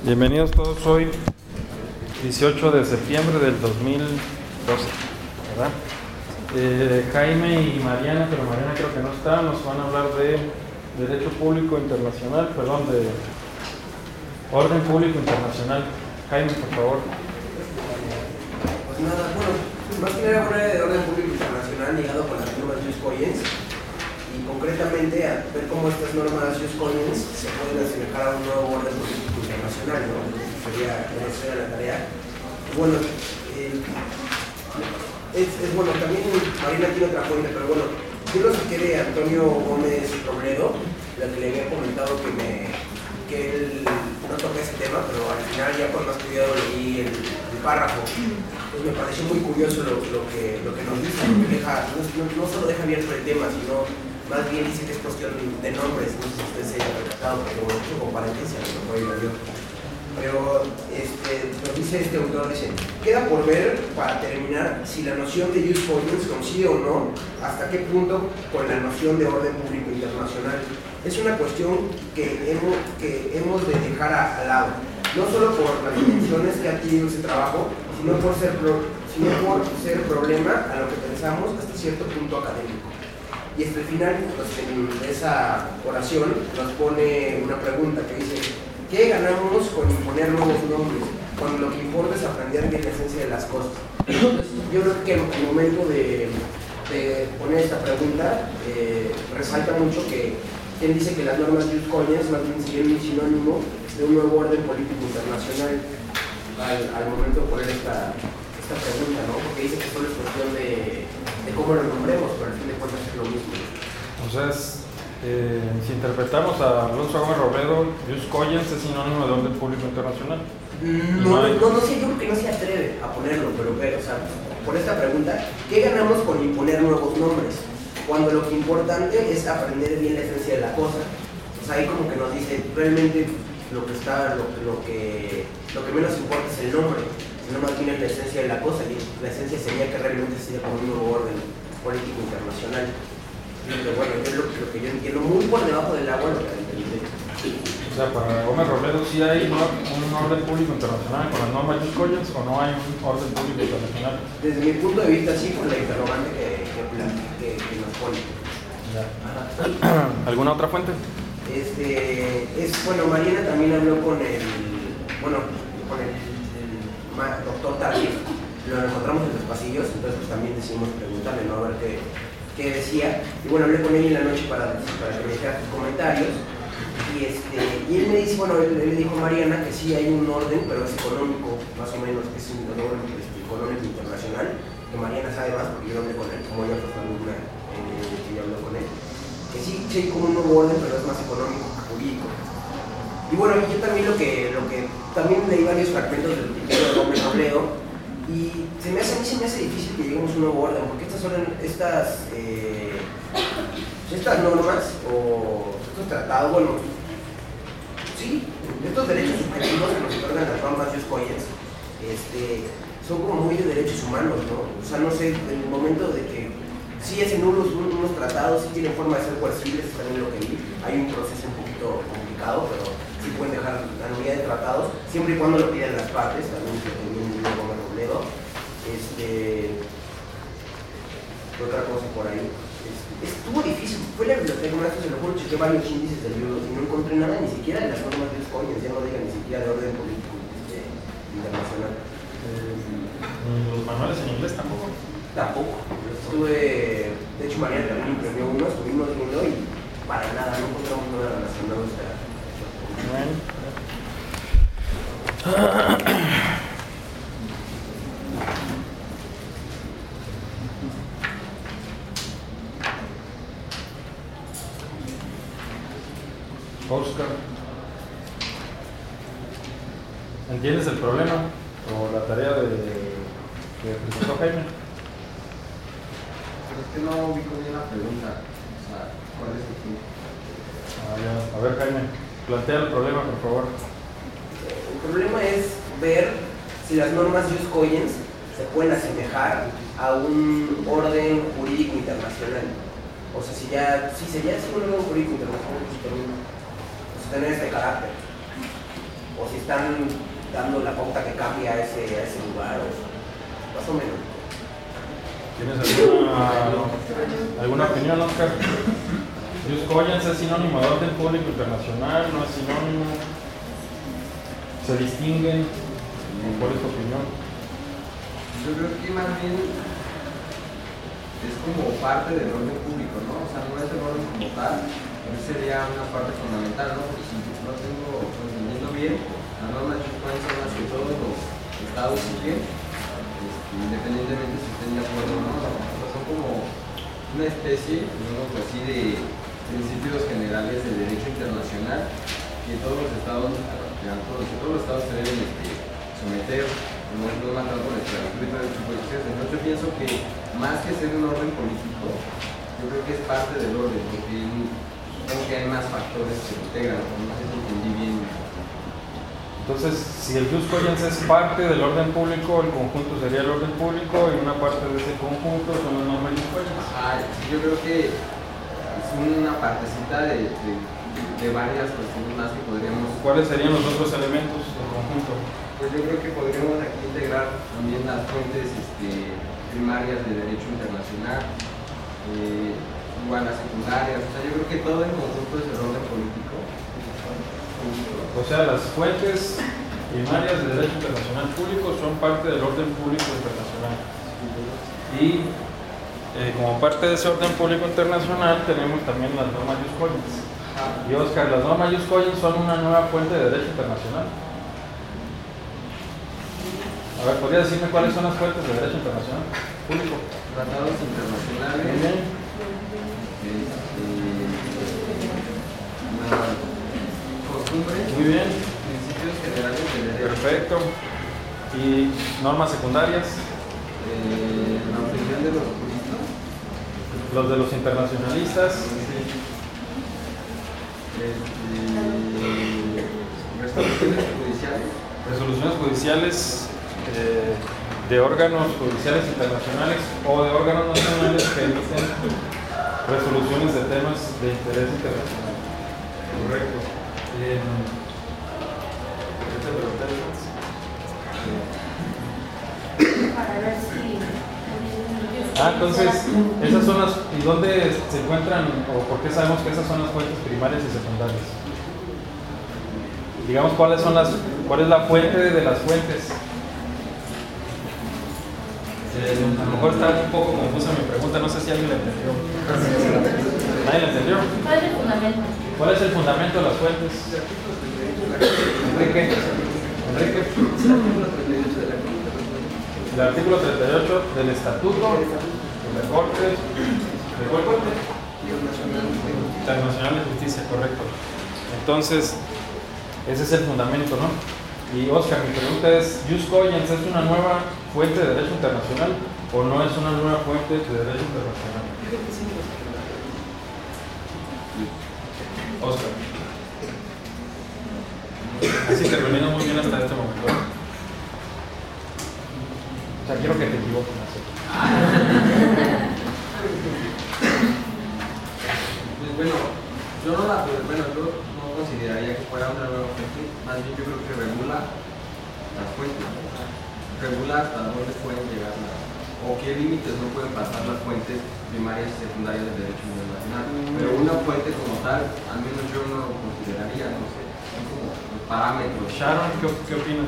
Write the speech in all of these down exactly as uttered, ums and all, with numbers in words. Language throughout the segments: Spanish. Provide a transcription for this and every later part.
Bienvenidos todos hoy, dieciocho de septiembre del dos mil doce, ¿verdad? Eh, Jaime y Mariana, pero Mariana creo que no está, nos van a hablar de Derecho Público Internacional, perdón, de Orden Público Internacional. Jaime, por favor. Pues nada, bueno, más que nada hablar de Orden Público Internacional ligado con las normas Jus Cogens y concretamente a ver cómo estas normas Jus Cogens se pueden asemejar a un nuevo orden político internacional, ¿no? Sería, esa sería la tarea. Y bueno, eh, es, es bueno, también Marina tiene otra fuente, pero bueno, yo lo saqué de Antonio Gómez Robledo, la que le había comentado que me que él no toca ese tema, pero al final ya con más cuidado leí el, el párrafo. Pues me pareció muy curioso lo, lo, que, lo que nos dice, porque deja, no, no solo deja abierto el tema, sino más bien dice que es cuestión de nombres, no sé si usted se haya percatado, pero mucho con paréntesis, a lo mejor iba yo. Pero este, nos dice este autor, dice, queda por ver, para terminar, si la noción de Jus Cogens coincide o no, hasta qué punto con la noción de orden público internacional. Es una cuestión que hemos, que hemos de dejar a, al lado, no solo por las dimensiones que ha tenido ese trabajo, sino por ser, pro, sino por ser problema a lo que pensamos hasta cierto punto académico. Y hasta el final, pues, en esa oración nos pone una pregunta que dice, ¿qué ganamos con imponer nuevos nombres? Cuando lo que importa es aprender bien la esencia de las cosas. Entonces, yo creo que el momento de, de poner esta pregunta eh, resalta mucho que quien dice que las normas Jus Cogens más bien serían un sinónimo de un nuevo orden político internacional al, al momento de poner esta, esta pregunta, ¿no? Porque dice que solo es cuestión de, de cómo lo nombremos, pero al fin de cuentas es lo mismo. O sea, es, eh, si interpretamos a Alonso Gómez Robledo, Jus Cogens es sinónimo de orden público internacional. No, no, no, no sé, yo creo que no se atreve a ponerlo, pero, pero o sea, por esta pregunta, ¿qué ganamos con imponer nuevos nombres? Cuando lo que importante es aprender bien la esencia de la cosa. Pues ahí como que nos dice, realmente lo que está, lo, lo, que, lo que menos importa es el nombre, sino más bien es la esencia de la cosa, y la esencia sería que realmente sería como un nuevo orden político internacional. Pero bueno, yo lo, lo que yo entiendo muy por debajo del agua, lo que entendí. O sea, para Gómez Robledo sí hay un, un orden público internacional con las normas Jus Cogens, o no hay un orden público internacional. Desde mi punto de vista, sí, con la interrogante que, que, que, que nos pone. Ya. ¿Alguna otra fuente? Este, es, bueno, Mariana también habló con el, bueno, con el, el doctor Tardif, lo encontramos en los pasillos, entonces pues, también decidimos preguntarle, ¿no? A ver qué, qué decía. Y bueno, hablé con él en la noche para, para que me dijera sus comentarios. Y, este, y él me dice, bueno, él, él le dijo a Mariana que sí hay un orden, pero es económico, más o menos, que es un orden este, económico internacional, que Mariana sabe más, porque yo hablé con él, como ella fue su alumna, eh, que yo hablé con él, que sí, sí hay como un nuevo orden, pero es más económico que jurídico. Y bueno, yo también lo que, lo que también leí varios fragmentos del libro de Gómez Robledo, y se me hace, a mí se me hace difícil que lleguemos a un nuevo orden, porque estas son estas, eh, estas normas, o estos tratados, bueno, sí, estos derechos subjetivos que nos otorgan las normas Jus Cogens, este, son como muy de derechos humanos, ¿no? O sea, no sé, en el momento de que sí hacen unos, unos tratados, sí tienen forma de ser coercibles, también lo que vi, hay un proceso un poquito complicado, pero sí pueden dejar la nulidad de tratados, siempre y cuando lo piden las partes, también que también digo Gómez Robledo. Este, otra cosa por ahí. Estuvo difícil, fue la biblioteca, una vez se lo juro, chequé varios índices del libro y no encontré nada ni siquiera de las normas de Jus Cogens, ya no digan ni siquiera de orden político este, internacional. Eh, ¿Los manuales en inglés tampoco? Tampoco. Estuve, de hecho Mariana también imprimió uno, estuvimos viendo y para nada, no encontramos nada relacionado a esta. Bueno. Oscar, ¿entiendes el problema o la tarea de, que presentó Jaime? Pero es que no ubico bien la pregunta, o sea, ¿cuál es el punto? Ah, ya. A ver, Jaime, plantea el problema, por favor. El problema es ver si las normas Jus Cogens se pueden asemejar a un orden jurídico internacional. O sea, si ya, si sería así un orden jurídico internacional, pues, tener este carácter, o si están dando la pauta que cambie a ese, a ese lugar, o más o menos. ¿Tienes alguna, alguna opinión, Oscar? Jus cogens es sinónimo de orden público internacional, no es sinónimo, se distinguen. ¿Cuál es tu opinión? Yo creo que más bien es como parte del orden público, ¿no? O sea, no es el orden como tal, pero sería una parte fundamental, ¿no? Porque si no tengo entendiendo bien, las normas Jus cogens son las que todos los estados siguen, este, independientemente si estén de acuerdo o no. O sea, son como una especie, digamos así, de principios generales del derecho internacional que todos los estados, que todos los estados se deben este, someter, no es mandado por el esclavitud de sus posiciones. Entonces yo pienso que más que ser un orden político, yo creo que es parte del orden, porque supongo que hay más factores que lo integran, no sé si entendí bien. Entonces, si el Jus cogens es parte del orden público, el conjunto sería el orden público y una parte de ese conjunto son las normas Jus cogens. Ah, yo creo que es una partecita de, de, de varias cuestiones más que podríamos... ¿Cuáles serían los otros elementos del conjunto? Pues yo creo que podríamos aquí integrar también las fuentes este, primarias de derecho internacional, eh, igual las secundarias, o sea, yo creo que todo el conjunto es el orden político. O sea, las fuentes primarias de derecho internacional público son parte del orden público internacional. Y eh, como parte de ese orden público internacional tenemos también las normas Jus cogens. Y Oscar, las normas Jus cogens son una nueva fuente de derecho internacional. A ver, ¿podría decirme cuáles son las fuentes de derecho internacional público? Tratados internacionales. Muy bien. Costumbres. Muy bien. Principios generales de derecho. Perfecto. ¿Y normas secundarias? Eh, la opinión de los juristas. Los de los internacionalistas. Este, resoluciones judiciales. Resoluciones judiciales eh, de órganos judiciales internacionales o de órganos nacionales que emiten resoluciones de temas de interés internacional. Correcto. Eh, Para ver si... Ah, entonces, esas son las... ¿Y dónde se encuentran o por qué sabemos que esas son las fuentes primarias y secundarias? Digamos, ¿cuáles son las... ¿Cuál es la fuente de las fuentes? Eh, a lo mejor está un poco confusa mi pregunta, no sé si alguien la entendió. ¿Nadie la entendió? ¿Cuál es el fundamento? ¿Cuál es el fundamento de las fuentes? Enrique. Enrique. El artículo treinta y ocho del Estatuto de la Corte. ¿De cuál Corte? Internacional de Justicia, correcto. Entonces, ese es el fundamento, ¿no? Y Oscar, mi pregunta es, ¿Jus cogens es una nueva fuente de derecho internacional o no es una nueva fuente de derecho internacional? Oscar. Así terminamos muy bien hasta este momento. O sea, quiero que te equivoques. Pues bueno, yo no la bueno, yo no consideraría que fuera una nueva fuente, más bien yo creo que regula las fuentes, regula hasta dónde pueden llegar las, o qué límites no pueden pasar las fuentes primarias y secundarias del derecho internacional. Pero una fuente como tal, al menos yo no lo consideraría, no sé, son como los parámetros. Sharon, ¿qué, qué opinas?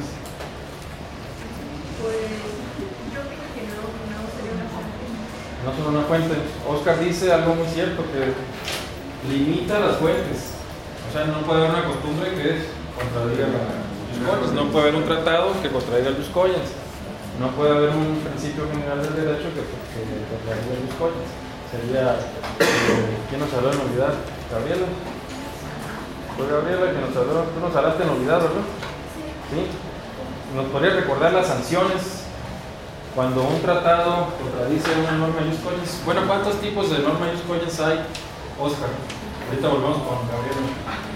Pues yo opino que no, no sería una fuente. No son una fuente. Oscar dice algo muy cierto, que limita las fuentes. O sea, no puede haber una costumbre que contradiga la Jus cogens. No puede haber un tratado que contradiga el Jus cogens. No puede haber un principio general del derecho que, que contradiga el Jus cogens. Sería, eh, ¿quién nos habló de nulidad? ¿Gabriela? Fue Gabriela que nos habló. Tú nos hablaste de nulidad, ¿verdad? Sí. ¿Nos podría recordar las sanciones cuando un tratado contradice una norma Jus cogens? Bueno, ¿cuántos tipos de norma Jus cogens hay, Oscar? Ahorita volvemos con Gabriela.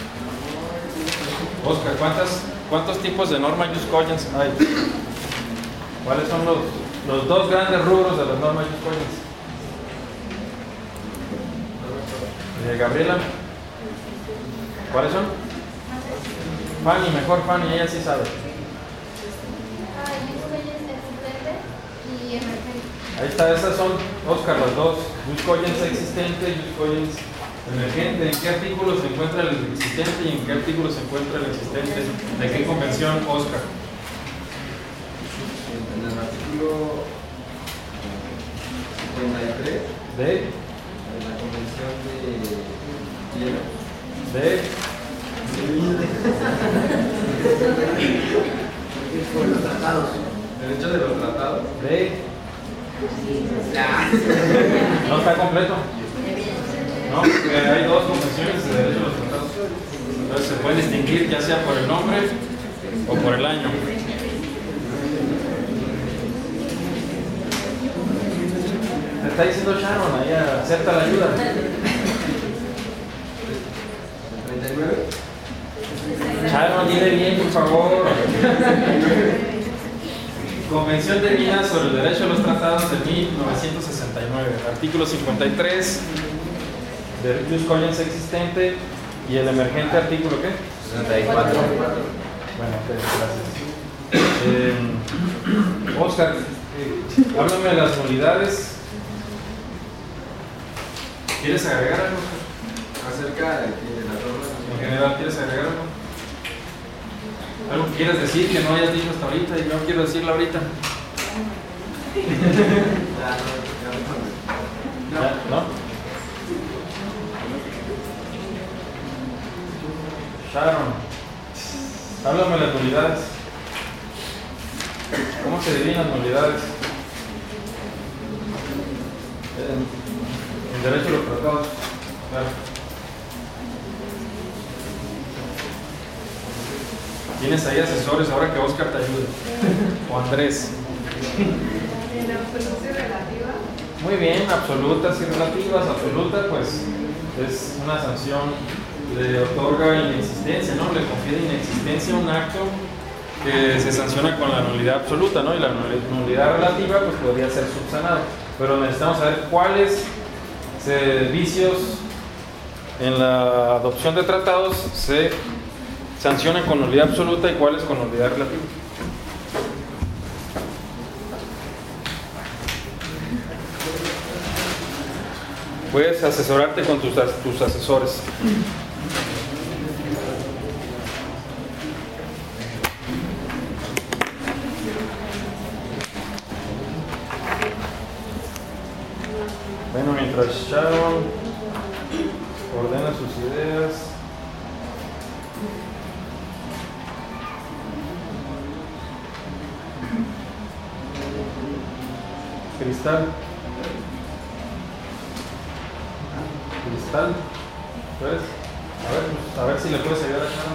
Oscar, ¿cuántas, ¿cuántos tipos de norma Jus cogens hay? ¿Cuáles son los, los dos grandes rubros de las normas Jus cogens? Eh, Gabriela, ¿cuáles son? Fanny, mejor Fanny, ella sí sabe. Ah, use coins existente y emergente. Ahí está, esas son, Oscar, las dos. Use coins existente y use coins emergente. ¿En qué artículo se encuentra el existente y en qué artículo se encuentra el existente? ¿De qué convención, Oscar? En el artículo cincuenta y tres De, de la Convención de Viena. de, Por los tratados. Derecho de los tratados. de. No está completo. No, porque hay dos convenciones de derecho de los tratados. Entonces se puede distinguir ya sea por el nombre o por el año. Te está diciendo Sharon, ahí acepta la ayuda. treinta y nueve. Sharon, dile bien, por favor. Convención de Viena sobre el derecho a los tratados de mil novecientos sesenta y nueve. Artículo cincuenta y tres. De jus cogens existente. Y el emergente artículo, ¿qué? sesenta y cuatro. Bueno, ok, gracias. Eh, Oscar, eh, háblame de las nulidades. ¿Quieres agregar algo? Acerca de, de las normas. En general, ¿quieres agregar algo? ¿Algo que quieres decir que no hayas dicho hasta ahorita y yo quiero decirlo ahorita? Ya, no, ya, ¿Ya? ¿No? Sharon, háblame de las nulidades. ¿Cómo se dividen las nulidades? En, en derecho a los tratados. Claro. Tienes ahí asesores ahora que Oscar te ayude. O Andrés. En absoluta y relativa. Muy bien, absolutas y relativas. Absoluta, pues, es una sanción, le otorga inexistencia, ¿no? Le confiere inexistencia a un acto que se sanciona con la nulidad absoluta, ¿no? Y la nulidad relativa, pues, podría ser subsanado. Pero necesitamos saber cuáles servicios en la adopción de tratados se sancionan con nulidad absoluta y cuáles con nulidad relativa. Puedes asesorarte con tus, tus asesores. Bueno, mientras Sharon ordena sus ideas. Cristal. Cristal. Pues, a ver, pues, a ver si le puedes ayudar a Sharon.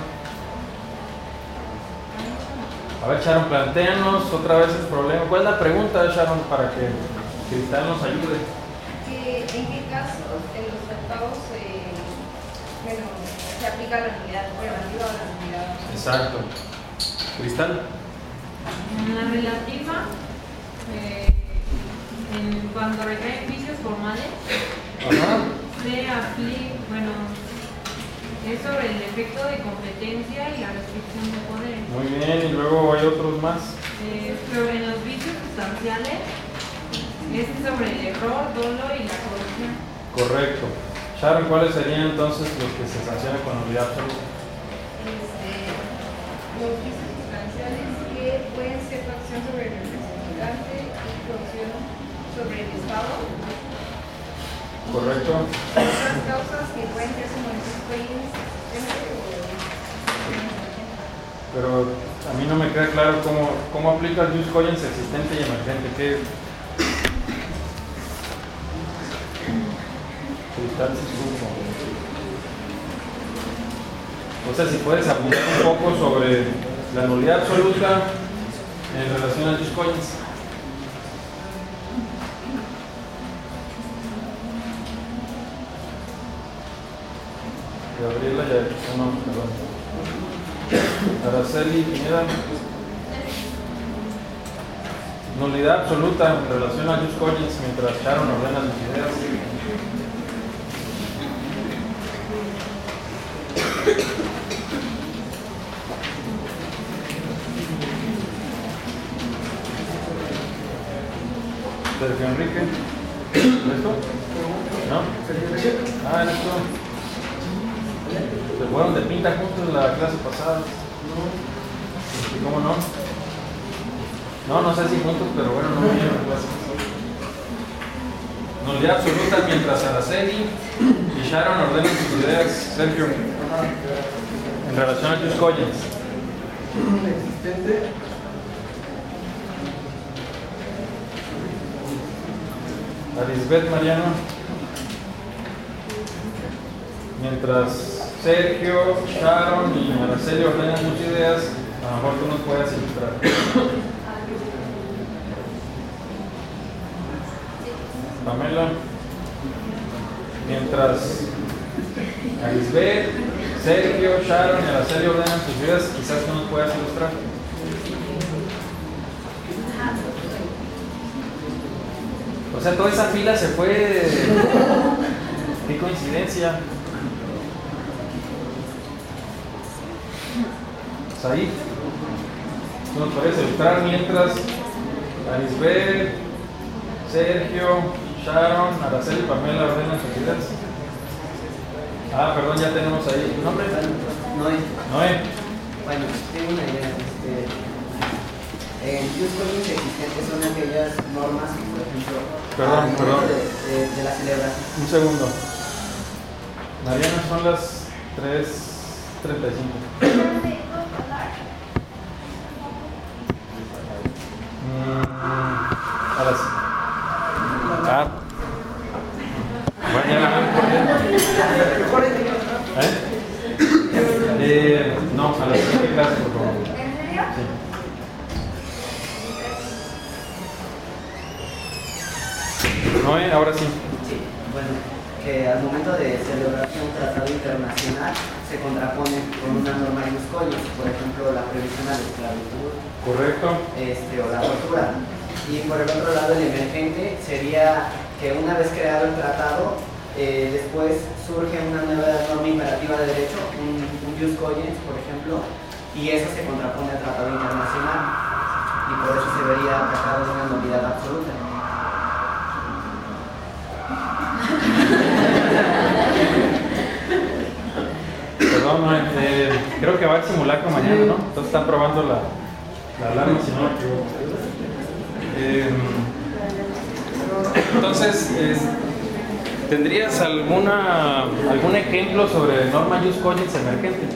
A ver, Sharon, plantéanos otra vez el problema. ¿Cuál es la pregunta, Sharon, para que Cristal nos ayude? Que, ¿En qué casos en los tratados eh, bueno, se aplica la nulidad relativa o la nulidad absoluta? Exacto. Cristal. En la relativa, eh, en cuando recaen vicios formales, Ajá. se aplica, bueno, es sobre el efecto de competencia y la restricción de poder. Muy bien, y luego hay otros más. Eh, sobre los vicios sustanciales, es sobre el error, dolo y la corrupción. Correcto. Sharon, ¿cuáles serían entonces los que se sancionan con nulidad absoluta? Este, los vicios sustanciales que pueden ser coacción sobre el representante y coacción sobre el Estado. Correcto. Otras causas que pueden ser como el coins Pero a mí no me queda claro cómo, cómo aplica el jus cogens existente y emergente. ¿Qué? Cristal se supo. O sea, si puedes apuntar un poco sobre la nulidad absoluta en relación al jus cogens. Gabriela ya, no, perdón. Araceli Pineda. Nulidad absoluta en relación a jus cogens mientras Sharon ordena sus ideas. Sergio Enrique. ¿Eres tú? ¿No? Ah, eres tú. Se fueron de pinta juntos la clase pasada. ¿Y cómo no? No, no sé si juntos, pero bueno, no me la clase pasada. Nulidad absoluta mientras Araceli y Sharon ordenan sus ideas. Sergio, en relación a tus collas. Existente. Lisbeth Mariano, mientras Sergio, Sharon y Araceli ordenan sus ideas, a lo mejor tú nos puedas ilustrar. Pamela, mientras Lisbeth, Sergio, Sharon y Araceli ordenan sus ideas, quizás tú nos puedas ilustrar. O sea, toda esa fila se fue. Qué coincidencia. Pues ahí. ¿Tú nos puedes ilustrar mientras Lisbeth, Sergio, Sharon, Araceli y Pamela ordenan sus ideas? Ah, perdón, ya tenemos ahí. ¿Tu nombre? Noé. Noé. Bueno, tengo una idea. Este, Eh, los códigos existentes son aquellas normas que, por ejemplo, Perdón, al perdón. momento de, de, de la celebración. Un segundo. Mariana, son las tres treinta y cinco. Mm, ahora sí. Ah. Bueno, ya la veo por dentro. ¿Eh? Eh, no, a las siete clases, por favor. ¿En serio? Sí. No, eh, ahora sí. Sí, bueno, que al momento de celebrarse un tratado internacional se contrapone con una norma de los códigos, por ejemplo, la prohibición a la esclavitud. Correcto. Este, o la tortura. Y por el otro lado, el emergente sería que una vez creado el tratado, eh, después surge una nueva norma imperativa de derecho, un, un jus cogens, por ejemplo, y eso se contrapone al tratado internacional, y por eso se vería atacado de una nulidad absoluta. Perdón, no, eh, creo que va a haber simulacro mañana, ¿no? Entonces están probando la, la alarma, si no me equivoco. Eh, entonces, eh, ¿tendrías alguna, algún ejemplo sobre norma jus cogens emergente?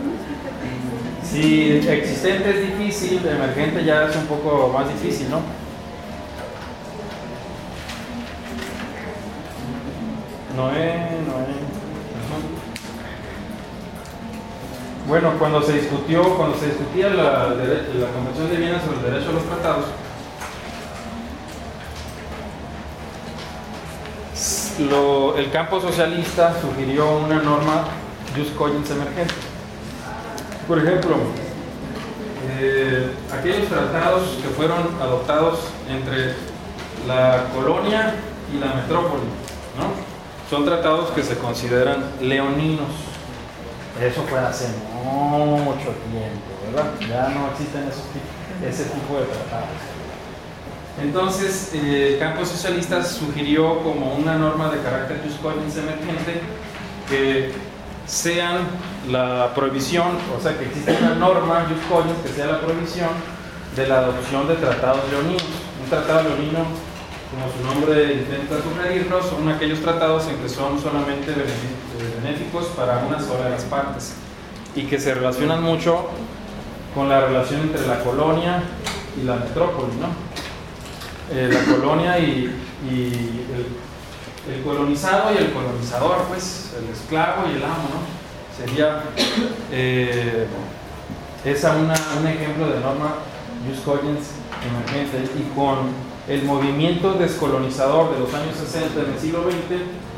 Si existente es difícil, emergente ya es un poco más difícil, ¿no? Noé, Noé. Bueno, cuando se discutió, cuando se discutía la, la Convención de Viena sobre el derecho a los tratados, lo, el campo socialista sugirió una norma jus cogens emergente. Por ejemplo, eh, aquellos tratados que fueron adoptados entre la colonia y la metrópoli, ¿no? Son tratados que se consideran leoninos. Eso fue hace mucho tiempo, ¿verdad? Ya no existen esos, ese tipo de tratados. Entonces, eh, el campo socialista sugirió como una norma de carácter jus cogens emergente que sean la prohibición, o sea, que existe una norma jus cogens que sea la prohibición de la adopción de tratados leoninos. Un tratado leonino, como su nombre intenta sugerirnos, son aquellos tratados en que son solamente benéficos para una sola de las partes y que se relacionan mucho con la relación entre la colonia y la metrópoli, ¿no? Eh, la colonia y, y el, el colonizado y el colonizador, pues, el esclavo y el amo, ¿no? Sería eh, esa una, un ejemplo de norma jus cogens emergente. Y con el movimiento descolonizador de los años sesenta en el siglo veinte,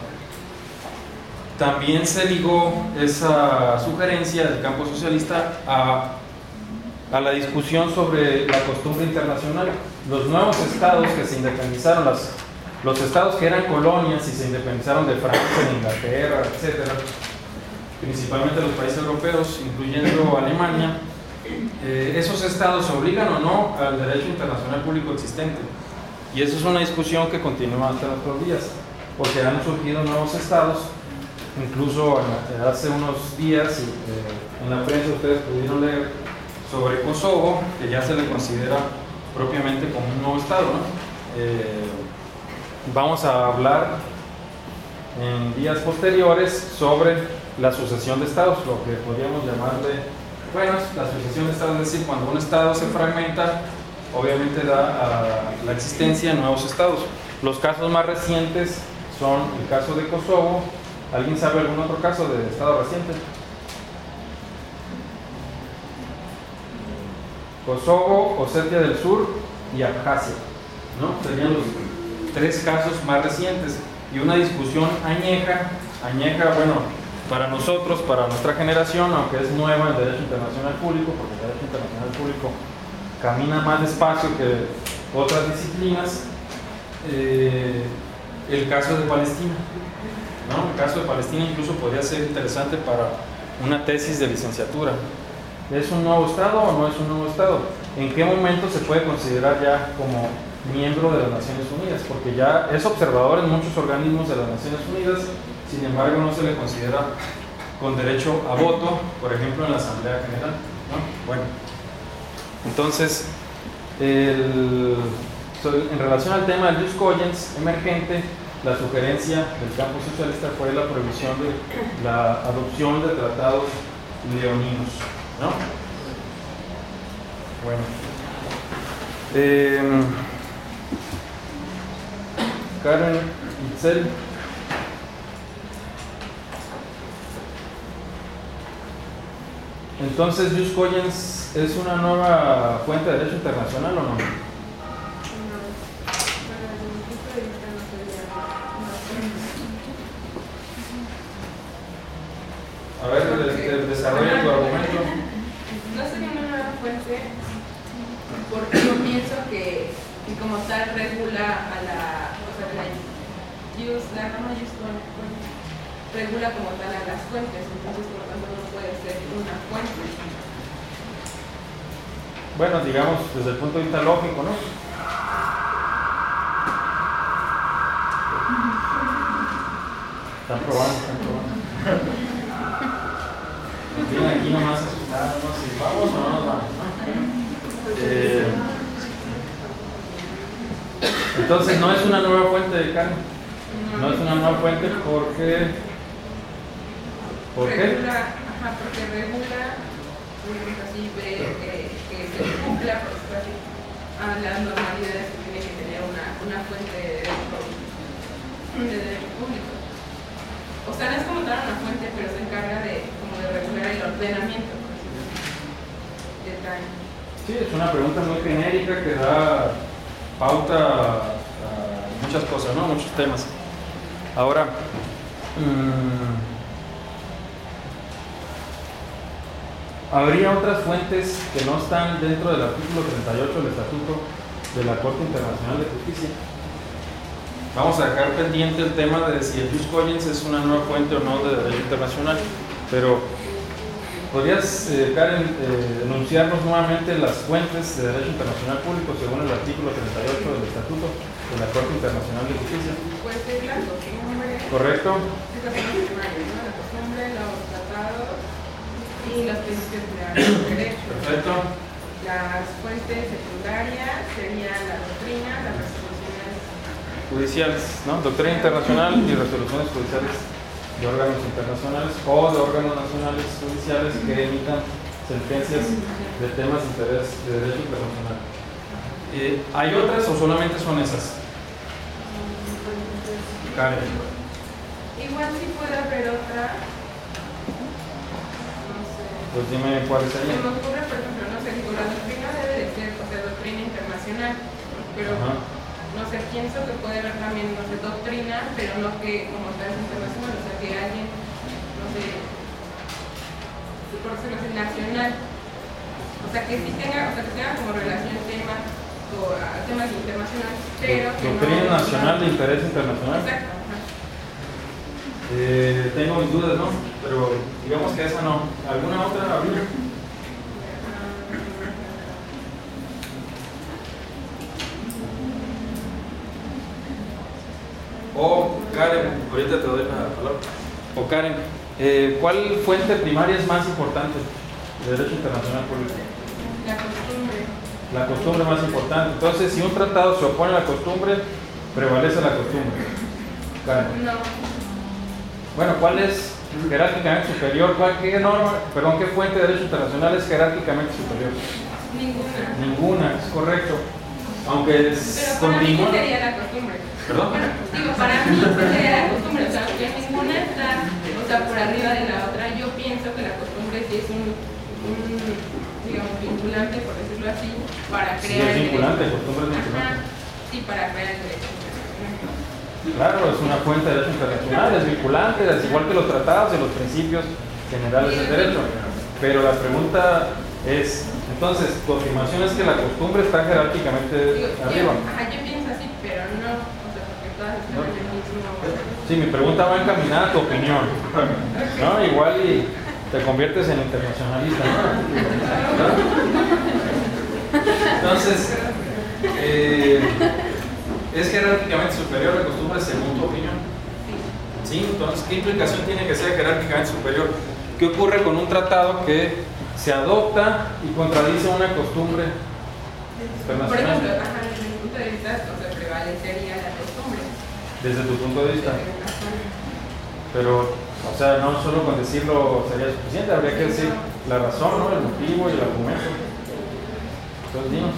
también se ligó esa sugerencia del campo socialista a, a la discusión sobre la costumbre internacional. Los nuevos estados que se independizaron, las, los estados que eran colonias y se independizaron de Francia, de Inglaterra, etcétera, principalmente los países europeos, incluyendo Alemania, eh, esos estados obligan o no al derecho internacional público existente. Y eso es una discusión que continúa hasta nuestros días, porque han surgido nuevos estados. Incluso hace unos días eh, en la prensa ustedes pudieron leer sobre Kosovo, que ya se le considera propiamente como un nuevo estado, ¿no? Eh, vamos a hablar en días posteriores sobre la sucesión de estados, lo que podríamos llamar de, bueno, la sucesión de estados, es decir, cuando un estado se fragmenta, obviamente da a la existencia de nuevos estados. Los casos más recientes son el caso de Kosovo. ¿Alguien sabe algún otro caso de estado reciente? Kosovo, Osetia del Sur y Abjasia, ¿no? Serían los tres casos más recientes. Y una discusión añeja, añeja, bueno, para nosotros, para nuestra generación, aunque es nueva el derecho internacional público, porque el derecho internacional público camina más despacio que otras disciplinas, eh, el caso de Palestina, ¿no? El caso de Palestina incluso podría ser interesante para una tesis de licenciatura. ¿Es un nuevo estado o no es un nuevo estado? ¿En qué momento se puede considerar ya como miembro de las Naciones Unidas? Porque ya es observador en muchos organismos de las Naciones Unidas, sin embargo no se le considera con derecho a voto, por ejemplo en la Asamblea General, ¿no? Bueno, entonces el, en relación al tema del jus cogens emergente, la sugerencia del campo socialista fue la prohibición de la adopción de tratados leoninos, ¿no? Bueno, eh, Karen Itzel. Entonces, jus cogens es una nueva fuente de derecho internacional o no? A ver, desarrolla tu argumento. No sería una nueva fuente porque yo pienso que, que como tal regula a la, o sea, la, jus, la rama jus cogens regula como tal a las fuentes, entonces por lo tanto no puede ser una fuente. Bueno, digamos desde el punto de vista lógico, ¿no? Están probando, están probando. Vienen aquí nomás asustados, si vamos o no nos vamos, ¿no? Eh, entonces no es una nueva fuente de carne. No es una nueva fuente porque... ¿Por qué? Regula, ajá, porque regula, así, ve, eh, que se cumpla por decirlo así, a las normalidades que tiene que tener una, una fuente de derecho, de derecho público. O sea, no es como tal una fuente, pero se encarga de, como de regular el ordenamiento, por decirlo así, de tal. Sí, es una pregunta muy genérica que da pauta a muchas cosas, ¿no? Muchos temas. Ahora, mmm, habría otras fuentes que no están dentro del artículo treinta y ocho del Estatuto de la Corte Internacional de Justicia. Vamos a dejar pendiente el tema de si el jus cogens es una nueva fuente o no de derecho internacional, pero ¿podrías, eh, Karen, eh, enunciarnos nuevamente las fuentes de derecho internacional público según el artículo treinta y ocho del Estatuto de la Corte Internacional de Justicia? Puede ser la costumbre. ¿Correcto? Situaciones primarias, ¿no? La costumbre, los tratados y los principios generales de derecho. Perfecto. Las fuentes secundarias serían la doctrina, las resoluciones Judiciales, ¿no? Doctrina internacional y resoluciones judiciales de órganos internacionales o de órganos nacionales judiciales que emitan sentencias de temas de interés de derecho internacional. Eh, ¿Hay otras o solamente son esas? Karen. igual sí puede haber otra. No sé. Pues dime cuál Se sería. me ocurre, por ejemplo, no sé, digo, la doctrina debe de ser, o sea, doctrina internacional, pero Ajá. no sé, pienso que puede haber también, no sé, doctrina, pero no que como tal es internacional, o sea, que alguien, no sé, por decirlo así, nacional, o sea, que sí tenga, o sea, que tenga como relación temas, o a temas internacionales, pero que Doctrina no, nacional de interés internacional. Exacto. Ajá. Eh, tengo mis dudas, ¿no? Pero digamos que esa no. ¿Alguna otra habría? Karen, ahorita te doy la palabra. O Karen, eh, ¿cuál fuente primaria es más importante de derecho internacional público? La costumbre. La costumbre más importante. Entonces, si un tratado se opone a la costumbre, prevalece la costumbre. Karen. No. Bueno, ¿cuál es jerárquicamente superior? ¿Cuál, qué norma, perdón, qué fuente de derecho internacional es jerárquicamente superior? Ninguna. Ninguna, es correcto. Aunque es Pero para mí continua. sí sería la costumbre. ¿Perdón? Bueno, digo, para mí sí sería la costumbre, o sea, que ninguna está, o sea, por arriba de la otra. Yo pienso que la costumbre sí es un, un digamos, vinculante, por decirlo así, para Sí, crear es el vinculante, derecho. costumbre es vinculante. Ajá, sí, para crear el derecho internacional. Claro, es una fuente de derecho internacional, es vinculante, es igual que los tratados y los principios generales del derecho. Pero la pregunta es, entonces, tu afirmación es que la costumbre está jerárquicamente Digo, arriba. yo, ajá, yo pienso así, pero no, o sea, porque todas están No. en el mismo. Sí, mi pregunta va encaminada a tu opinión. ¿No? Igual y te conviertes en internacionalista, ¿no? Entonces, eh, ¿es jerárquicamente superior la costumbre según tu opinión? Sí, entonces, ¿qué implicación tiene que ser jerárquicamente superior? ¿Qué ocurre con un tratado que se adopta y contradice una costumbre Por internacional? ejemplo, ajá, desde mi punto de vista, o sea, prevalecería la costumbre. Desde tu punto de vista. Ajá. Pero, o sea, no solo con decirlo sería suficiente, habría que decir la razón, ¿no? El motivo y el argumento. Entonces, dinos.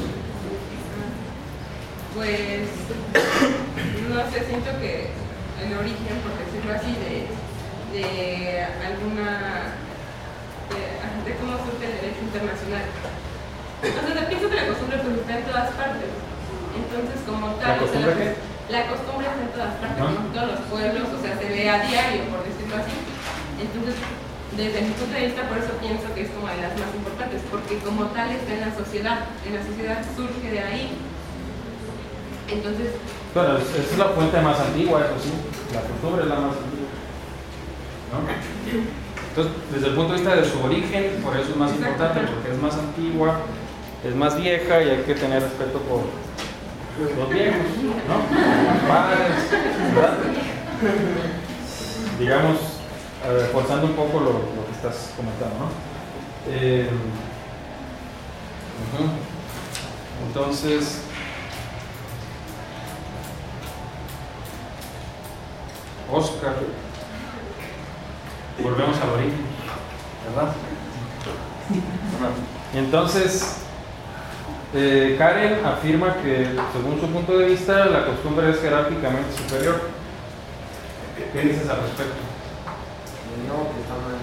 Pues, no sé, siento que el origen, por decirlo así, de, de alguna, de, de cómo surge el derecho internacional. Entonces, yo pienso que la costumbre pues está en todas partes. Entonces, como tal, ¿La o sea, costumbre la, qué? la costumbre está en todas partes, ¿No? ¿no? En todos los pueblos, o sea, se ve a diario, por decirlo así. Entonces, desde mi punto de vista, por eso pienso que es como de las más importantes, porque como tal está en la sociedad, en la sociedad surge de ahí. Entonces, Bueno, es, es la fuente más antigua, eso sí. La costumbre es la más antigua. ¿No? Entonces, desde el punto de vista de su origen, por eso es más importante, porque es más antigua, es más vieja y hay que tener respeto por los viejos, ¿no? Los padres, ¿verdad? Digamos, eh, forzando un poco lo, lo que estás comentando, ¿no? Eh, ujú. Entonces, Oscar, volvemos al origen, ¿verdad? Y entonces, eh, Karen afirma que, según su punto de vista, la costumbre es jerárquicamente superior. ¿Qué dices al respecto? No, que está mal.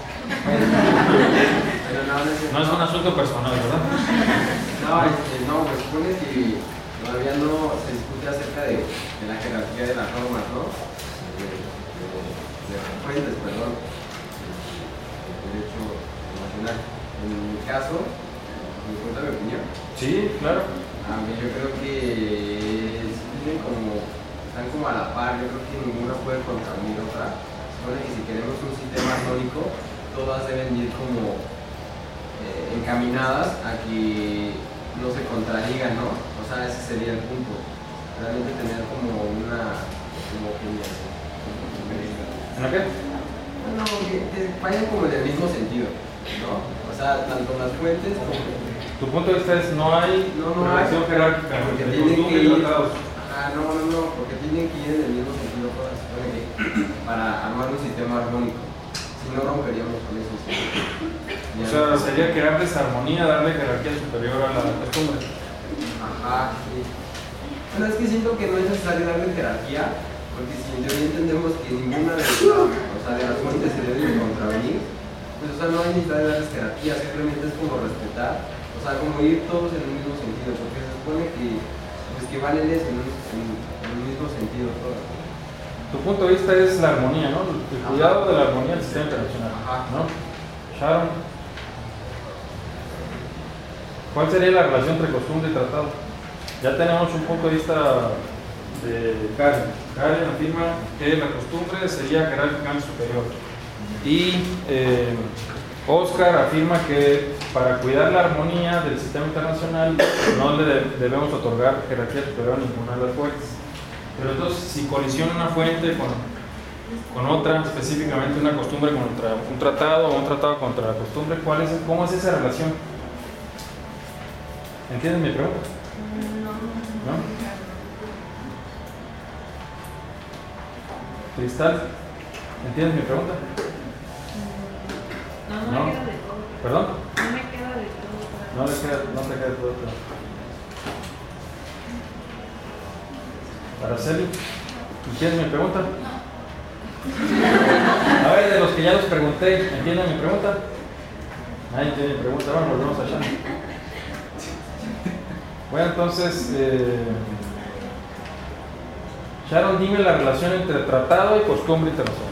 Pero no, no, es No es un asunto personal, ¿verdad? No, este, no, pues supone que todavía no se discute acerca de, de la jerarquía de las normas, ¿no? De, de, de las fuentes, perdón, del derecho nacional. En mi caso, ¿me cuenta mi opinión? Sí, claro. A mí yo creo que tienen como, están como a la par, yo creo que ninguna puede contravenir otra. Supone que si queremos un sistema armónico, todas deben ir como eh, encaminadas a que no se contradigan, ¿no? O sea, ese sería el punto. Realmente tener como una homogeneidad. ¿En la qué? No, que, que vayan como en el mismo sentido, ¿no? O sea, tanto las fuentes como... Tu punto de vista es no hay No, no hay. relación jerárquica Porque entre tienen costumbre que y ir... tratados. Ah, no, no, no, porque tienen que ir en el mismo sentido todas, supone que para armar un sistema armónico. Si no, romperíamos con eso. ¿Sí? O sea, sería crear desarmonía, darle jerarquía superior a la costumbre. Ajá, sí. Bueno, es que siento que no es necesario darle jerarquía, porque si en teoría entendemos que ninguna de, la, o sea, de las fuentes se debe de contravenir, pues o sea, no hay necesidad de darles jerarquía, simplemente es como respetar, o sea, como ir todos en el mismo sentido, porque se supone que, pues, que van en eso, en, en, en el mismo sentido todas. Tu punto de vista es la armonía, ¿no? El cuidado de la armonía del sistema internacional, ¿no? Sharon, ¿cuál sería la relación entre costumbre y tratado? Ya tenemos un punto de vista de Karen. Karen afirma que la costumbre sería jerárquicamente superior. Y eh, Oscar afirma que para cuidar la armonía del sistema internacional no le debemos otorgar jerarquía superior a ninguna de las fuentes. Pero entonces, si colisiona una fuente con, con otra, específicamente una costumbre contra un tratado o un tratado contra la costumbre, ¿cuál es, ¿cómo es esa relación? ¿Entienden mi pregunta? No. ¿No? Cristal, ¿entiendes mi pregunta? No, no, ¿No? me queda de todo. ¿Perdón? No me queda de todo. No, le queda, no te queda de todo. Araceli, ¿entiendes mi pregunta? A ver, de los que ya los pregunté, ¿entienden mi pregunta? Nadie entiende mi pregunta, vamos, volvemos a Sharon. Bueno, entonces, eh, Sharon, dime la relación entre tratado y costumbre internacional.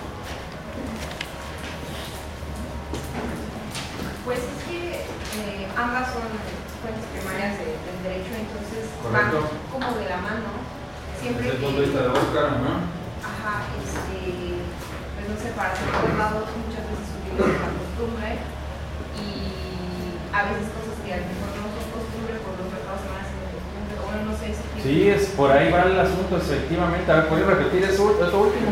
Pues es que eh, ambas son fuentes primarias de- del derecho, entonces Correcto. van como de la mano. Siempre Desde el que, punto de vista de Oscar, ¿no? ajá, este, pues no sé, para ser tratados muchas veces utilizan la costumbre y a veces cosas que a lo mejor no son costumbre, por los tratados se van haciendo costumbre, o bueno, no sé si Sí, es, por ahí va el asunto, efectivamente. A ver, ¿puedes repetir eso, eso último?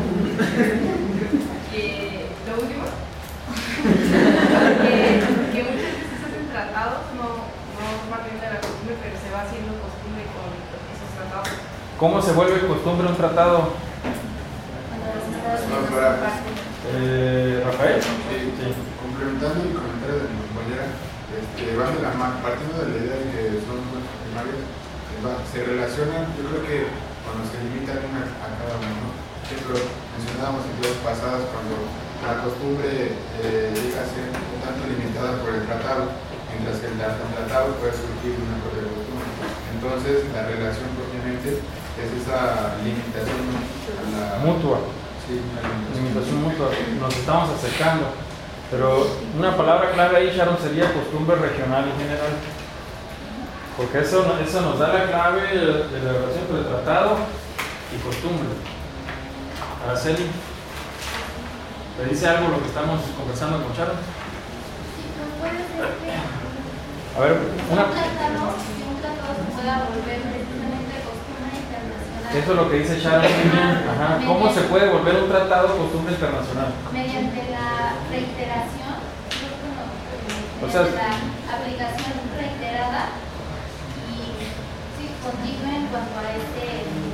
que lo último que, que muchas veces hacen tratados no, no partiendo de la costumbre, pero se va haciendo costumbre con esos tratados. ¿Cómo se vuelve costumbre un tratado? Cuando los Estados Unidos No, para- comparten. Eh, Rafael. Sí, complementando el comentario de mi compañera, este, va de la mano, partiendo de la idea de que son fuentes primarias, eh, va- se relacionan, yo creo que cuando se limitan una a cada uno, ¿no? Por ejemplo, mencionábamos en clases pasadas cuando la costumbre eh, llega a ser un tanto limitada por el tratado, mientras que el, tra- el tratado puede surgir de una propia costumbre. Entonces, la relación propiamente es esa limitación a la Mutua. Sí, a la Limitación mutua. Nos estamos acercando. Pero una palabra clave ahí, Sharon, sería costumbre regional y general. Porque eso, eso nos da la clave de la relación entre tratado y costumbre. Araceli, ¿te dice algo lo que estamos conversando con Sharon? Sí, pues puede ser que A ver, un una, tratado, que un tratado se pueda volver precisamente costumbre internacional. eso es lo que dice Sharon. Muy bien. Ajá. ¿Cómo se puede volver un tratado costumbre internacional? Mediante la reiteración, yo creo que no, eh, O sea, mediante la aplicación reiterada y sí, continua en cuanto a este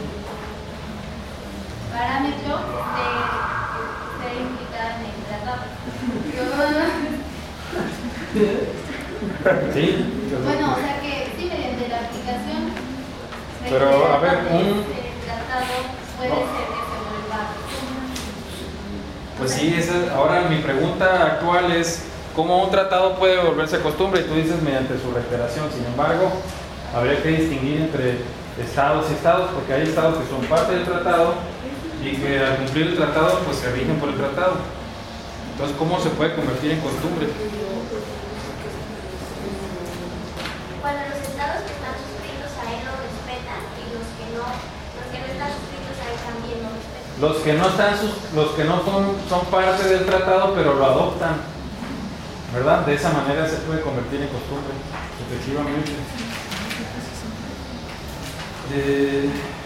parámetro de ser implicada en el tratado. Sí. Bueno, o sea que sí, mediante la aplicación Pero, a ver, reiterada de un- este tratado puede No. ser que se vuelva costumbre. Pues sí, esa, ahora mi pregunta actual es ¿cómo un tratado puede volverse costumbre? Y tú dices mediante su reiteración. Sin embargo, habría que distinguir entre estados y estados, porque hay estados que son parte del tratado y que al cumplir el tratado pues se rigen por el tratado. Entonces, ¿cómo se puede convertir en costumbre? Cuando los estados que están suscritos a él lo respetan y los que no, los que no están suscritos a él también lo respetan. Los que no están sus- los que no son, son parte del tratado pero lo adoptan, ¿verdad? De esa manera se puede convertir en costumbre, efectivamente. Eh,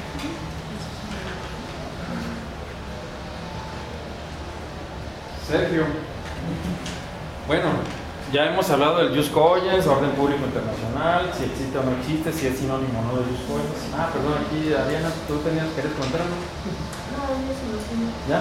Sergio, bueno, ya hemos hablado del jus cogens, orden público internacional, si existe o no existe, si es sinónimo o no de jus cogens. Ah, perdón, aquí Ariana, tú tenías que contar, ¿no? No, no es uno. ¿Ya?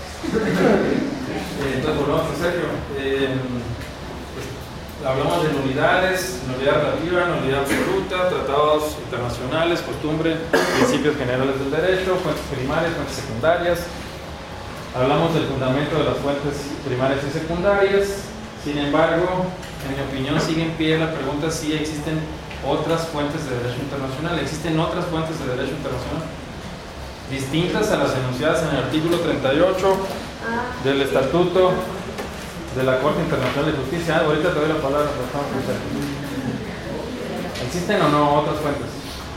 Eh, entonces volvemos a Sergio. Eh, pues, hablamos de nulidades, nulidad relativa, nulidad absoluta, tratados internacionales, costumbre, principios generales del derecho, fuentes primarias, fuentes secundarias. Hablamos del fundamento de las fuentes primarias y secundarias. Sin embargo, en mi opinión sigue en pie la pregunta si existen otras fuentes de derecho internacional. ¿Existen otras fuentes de derecho internacional? Distintas a las enunciadas en el artículo treinta y ocho del Estatuto de la Corte Internacional de Justicia. Ah, ahorita te doy la palabra, pero estamos con Sergio. ¿Existen o no otras fuentes?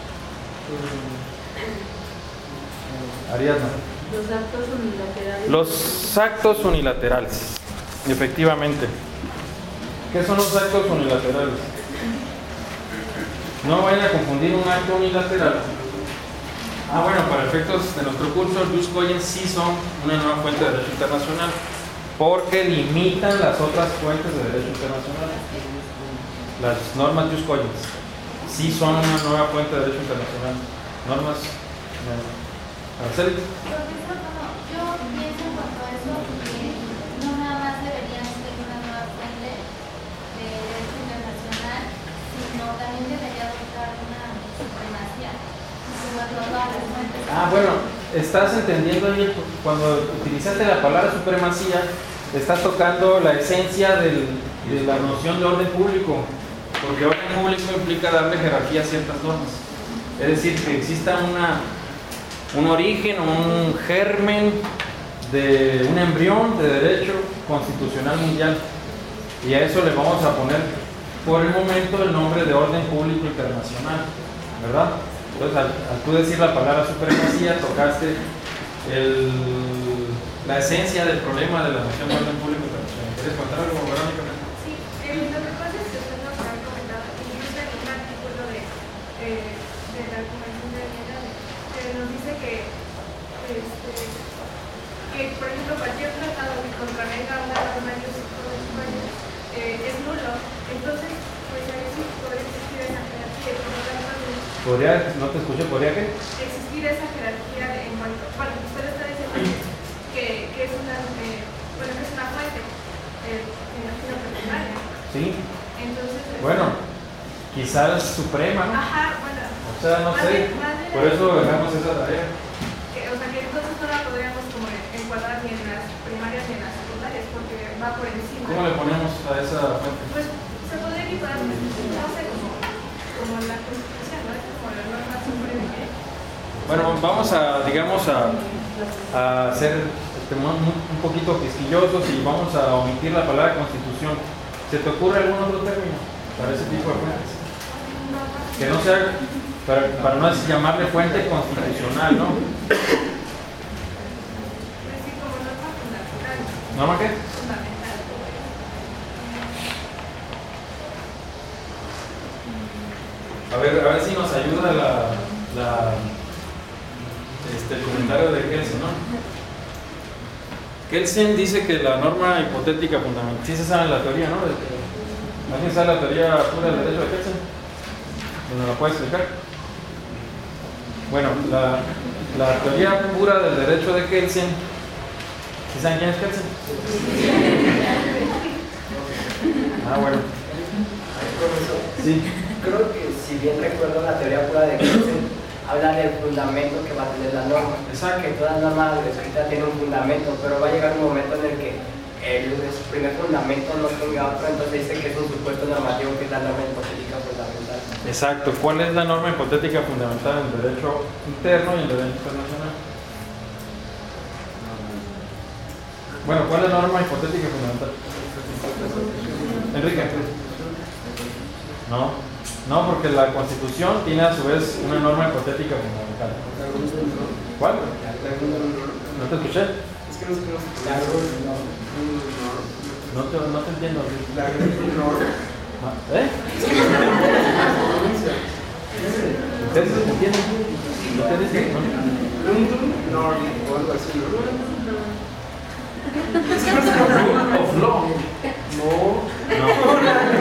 Ariadna. Los actos unilaterales. Los actos unilaterales, efectivamente. ¿Qué son los actos unilaterales? No vayan a confundir un acto unilateral Ah, bueno, para efectos de nuestro curso, los Jus Cogens sí son una nueva fuente de derecho internacional, porque limitan las otras fuentes de derecho internacional. Las normas Jus Cogens sí son una nueva fuente de derecho internacional. Normas. Araceli. Profesor, no, yo pienso en cuanto a eso que no nada más deberían ser una nueva fuente de derecho internacional, sino también debería adoptar una supremacía sobre todas las fuentes. Ah, bueno, estás entendiendo ahí, cuando utilizaste la palabra supremacía, estás tocando la esencia del, de la noción de orden público, porque orden público implica darle jerarquía a ciertas normas. Es decir, que exista una, un origen, un germen de un embrión de derecho constitucional mundial, y a eso le vamos a poner por el momento el nombre de orden público internacional, ¿verdad? Entonces, al, al tú decir la palabra supremacía, tocaste el, la esencia del problema de la noción de orden público internacional. ¿Quieres contar algo, Verónica? Sí, eh, lo que pasa es que usted nos ha comentado, incluso en un artículo de, eh, de la Convención de Viena, que nos dice que, este, que, por ejemplo, cualquier tratado que contravenga una norma de los eh, es nulo. Entonces, pues ahí sí podría existir esa jerarquía. Por lo tanto, ¿Podría, no te escuché, podría qué? existir esa jerarquía de, en cuanto, bueno, usted está diciendo que, que es una, eh, bueno, que es una fuente, eh, me imagino que primaria. Sí. Entonces, Bueno, quizás suprema, ¿no? ajá, bueno. O sea, no más sé, de- más de por la- eso dejamos esa tarea. que, o sea, que entonces no la podríamos como encuadrar ni en las primarias ni en las secundarias, porque va por encima. ¿Cómo le ponemos a esa fuente? Pues se podría equiparar, no sé, como, como la Constitución, ¿no? Es como la norma suprema. Bueno, vamos a, digamos, a, a ser este, un, un poquito quisquillosos y vamos a omitir la palabra constitución. ¿Se te ocurre algún otro término para ese tipo de fuentes? Que no sea, para, para no llamarle fuente constitucional, ¿no? Pues sí, como norma fundamental. ¿Norma qué? Fundamental. A ver, a ver si nos ayuda la, la, este, el comentario de Kelsen, ¿no? Kelsen dice que la norma hipotética fundamental, sí se sabe la teoría, ¿no? ¿Alguien sabe la teoría pura del derecho de Kelsen? ¿Me la puede explicar? Bueno, la, la teoría pura del derecho de Kelsen, ¿sí saben quién es Kelsen? Ah, bueno. Sí. Creo que, si bien recuerdo, la teoría pura de Kelsen habla del fundamento que va a tener la norma. Exacto. Que toda norma escrita tiene un fundamento, pero va a llegar un momento en el que el primer fundamento no tenga otro, entonces dice que es un supuesto normativo, que es la norma hipotética fundamental. Exacto. ¿Cuál es la norma hipotética fundamental en el derecho interno y en el derecho internacional? Bueno, ¿cuál es la norma hipotética fundamental? Enrique. No, no, porque la Constitución tiene a su vez una norma hipotética fundamental. ¿Cuál? ¿No te escuché? Es que no sé No te, no te entiendo. La norma. ¿Eh? ¿Ustedes se entienden? ¿Ustedes qué? No, o algo así, ¿no? Of law. No. No.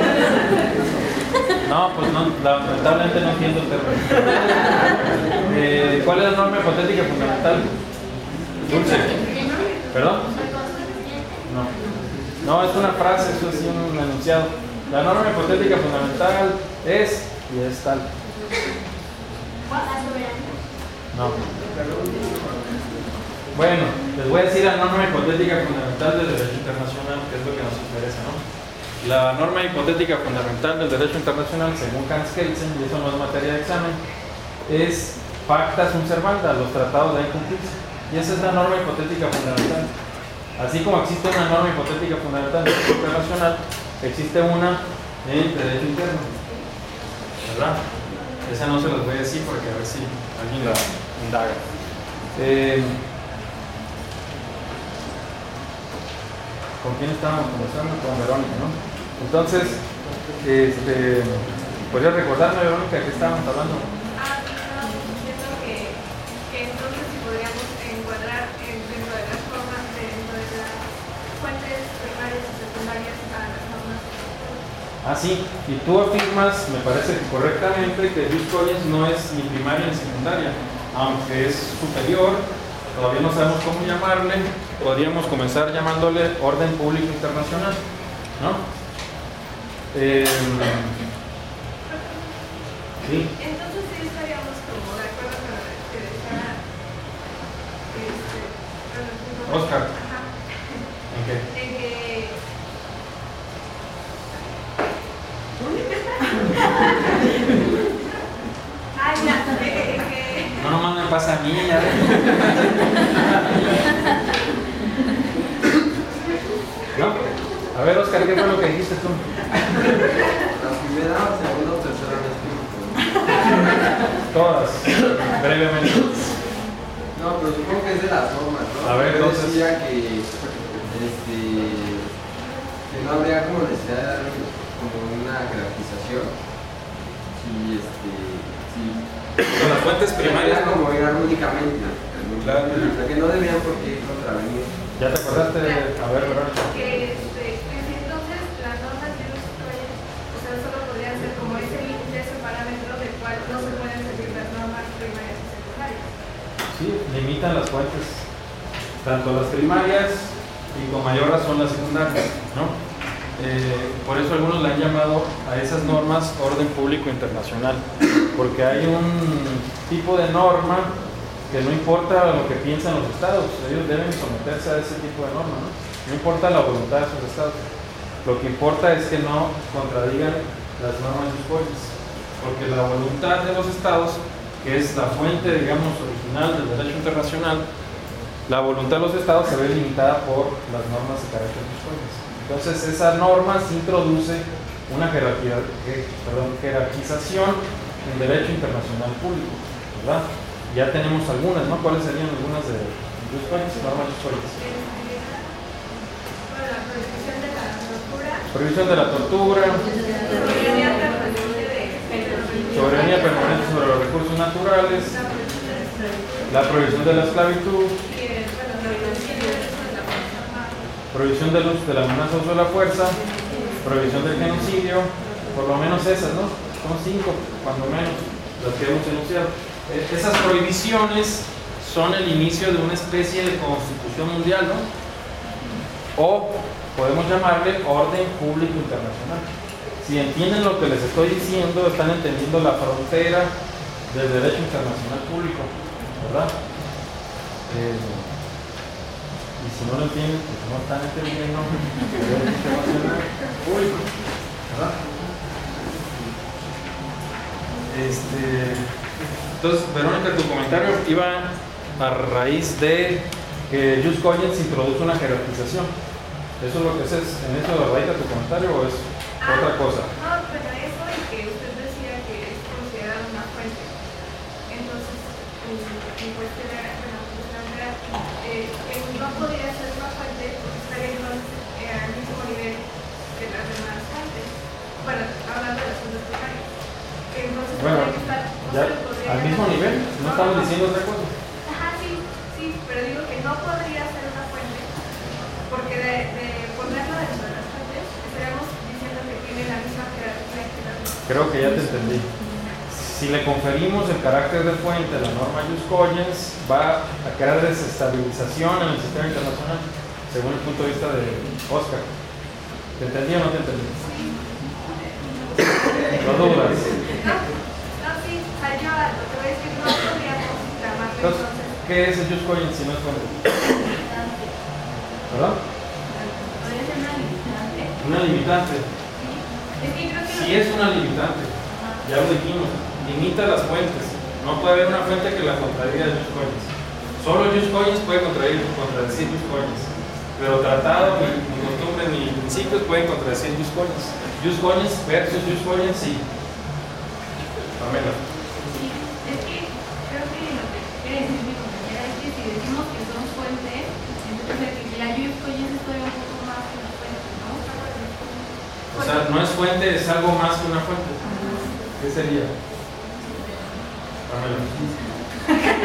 No, pues no, lamentablemente no entiendo el término. Eh, ¿Cuál es la norma hipotética fundamental? Dulce. ¿Perdón? No. No, es una frase, eso es un enunciado. La norma hipotética fundamental es y es tal. No. Bueno, les voy a decir la norma hipotética fundamental del derecho internacional, que es lo que nos interesa, ¿no? La norma hipotética fundamental del derecho internacional, según Hans Kelsen, y eso no es materia de examen, es pacta sunt servanda, los tratados deben cumplirse. Y esa es la norma hipotética fundamental. Así como existe una norma hipotética fundamental del derecho internacional, existe una en el derecho interno. ¿Verdad? Esa no se los voy a decir porque a ver si alguien la indaga. Eh, ¿Con quién estábamos conversando? Con Verónica, ¿no? Entonces, este, ¿podrías recordarme, Verónica, que estábamos hablando? Ah, estábamos diciendo que, Ah, sí, y tú afirmas, me parece que correctamente, que Jus Cogens no es ni primaria ni secundaria, aunque es superior, todavía no sabemos cómo llamarle, podríamos comenzar llamándole orden público internacional, ¿no? Eh, sí. Entonces sí estaríamos como de acuerdo con lo que decía este, Oscar. Ajá. ¿En qué? En que Ay, ya, en que No, nomás me pasa a mí, ya ves. ¿No? A ver, Oscar, ¿qué fue lo que dijiste tú? La primera, segunda o tercera vez que Todas, brevemente. No, pero supongo que es de las normas, ¿no? A ver, Yo entonces. decía que, este, que no habría como necesidad de dar como una jerarquización. Si, este, si Con las fuentes primarias, como ir armónicamente. Claro. O sea, que no debían por qué contravenir. ¿Ya te acordaste? A ver, Verónica. que este, que si entonces las normas de los Cogens, o sea, solo podrían ser como ese límite, ese parámetro del cual no se pueden seguir las normas primarias y secundarias. Sí, limitan las fuentes, tanto las primarias y con mayor razón las secundarias, ¿no? Eh, por eso algunos le han llamado a esas normas orden público internacional, porque hay un tipo de norma que no importa lo que piensan los estados, ellos deben someterse a ese tipo de norma, ¿no? No importa la voluntad de sus estados, lo que importa es que no contradigan las normas Jus Cogens, porque la voluntad de los estados, que es la fuente, digamos, original del derecho internacional, la voluntad de los estados se ve limitada por las normas de carácter Jus Cogens. Entonces esa norma sí introduce una jerarquía, eh, perdón, jerarquización en derecho internacional público, ¿verdad? Ya tenemos algunas, ¿no? ¿Cuáles serían algunas de Jus Cogens? Normas Jus Cogens. Bueno, la prohibición de la tortura. Prohibición de la tortura, Soberanía permanente de soberanía permanente sobre los recursos naturales, la prohibición de la esclavitud, prohibición del uso de la amenaza uso de la fuerza, prohibición del genocidio, por lo menos esas, ¿no? Son cinco, cuando menos, las que hemos enunciado. Esas prohibiciones son el inicio de una especie de constitución mundial, ¿no? O podemos llamarle orden público internacional. Si entienden lo que les estoy diciendo, están entendiendo la frontera del derecho internacional público, ¿verdad? Eh, y si no lo entienden, pues no están entendiendo el derecho internacional público, ¿verdad? Este, entonces, Verónica, tu comentario iba a raíz de que Jus Cogens introduce una jerarquización. ¿Eso es lo que es? ¿En eso radica tu comentario o es Ah, otra cosa? No, pero eso y que usted decía que es considerada una fuente. Entonces, mi cuestión era, bueno, mi cuestión era eh, que no podría ser una fuente porque estaría entonces eh, al mismo nivel que las demás fuentes. Bueno, hablando de las fuentes primarias. Entonces, Bueno, podría estar, no ya, se le podría al mismo nivel, no estamos diciendo otra cosa. Ajá, sí, sí, pero digo que no podría ser una fuente porque de, de ponerlo dentro de las fuentes estaríamos diciendo que tiene la misma jerarquía que las demás. Creo que ya te entendí. Si le conferimos el carácter de fuente a la norma Jus Cogens, va a crear desestabilización en el sistema internacional, según el punto de vista de Oscar. ¿Te entendí o no te entendí? No dudas. No, no, sí, o sea, yo lo que voy a decir, no podríamos llamarle Entonces, entonces. ¿qué es el Jus Cogens si no es fuente? ¿Verdad? Podría ser una limitante. Una limitante. Es que creo que Si es una limitante, ya lo dijimos, limita las fuentes. No puede haber una fuente que la contradiga de Jus Cogens. Solo Jus Cogens puede contradecir, contradecir Jus Cogens. Pero tratado, ni, ni costumbres, ni principios pueden contradecir Jus Cogens. Jus Cogens versus Jus Cogens, sí. Pamela. Sí, es que creo que lo que quiere decir mi compañera es que si decimos que son fuentes, entonces que la Jus Cogens es todavía un poco más que una fuente, ¿no? O sea, no es fuente, es algo más que una fuente. ¿Qué sería? Pamela.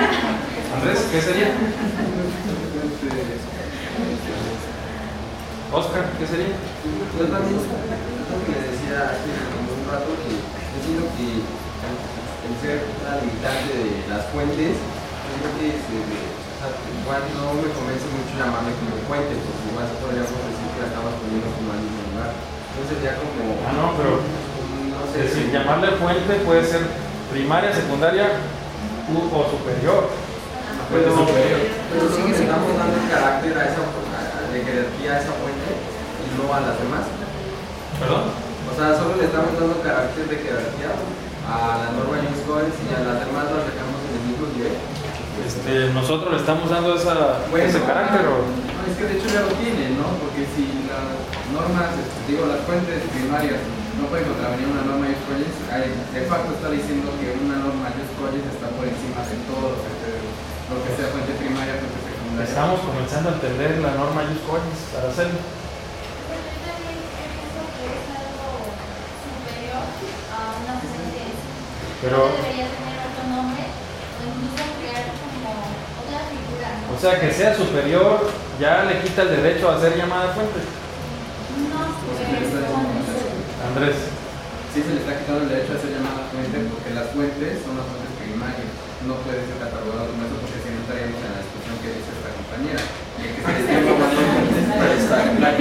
Andrés, ¿qué sería? Oscar, ¿qué sería? Yo también, yo también le decía hace como un rato que yo siento que el ser una limitante de las fuentes, yo creo que se, o sea, igual no me convence mucho llamarme como fuente, porque igual podríamos decir que la estamos poniendo como al mismo lugar. Entonces sería como... Ah, no, pero no sé, es decir, llamarle fuente puede ser primaria, secundaria u- o superior. Pero, pero sí que le estamos dando el carácter a esa, de jerarquía a esa fuente y no a las demás. ¿Perdón? O sea, solo le estamos dando carácter de jerarquía a la norma Use Coins y a las demás las dejamos en el mismo nivel. Este, nosotros le estamos dando esa, Bueno, ese carácter. ¿O? No, es que de hecho ya lo tiene, ¿no? Porque si las normas, este, digo, las fuentes primarias no pueden contravenir una norma Use Coins, de facto está diciendo que una norma Use Coins está por encima de todo lo que se lo que sea fuente primaria, fuente secundaria. Estamos comenzando a entender la norma Use Coins para hacerlo. Bueno, yo también pienso que es algo superior a una fuente. Pero, No debería tener otro nombre o incluso crear como otra figura. o sea, que sea superior ya le quita el derecho a ser llamada fuente. No, pero es como Andrés. Sí, se le está quitando el derecho a ser llamada fuente porque las fuentes son las fuentes primarias. No puede ser catalogado como eso porque si no estaríamos en la discusión que dice esta compañera. De que se le está llamando fuentes para esta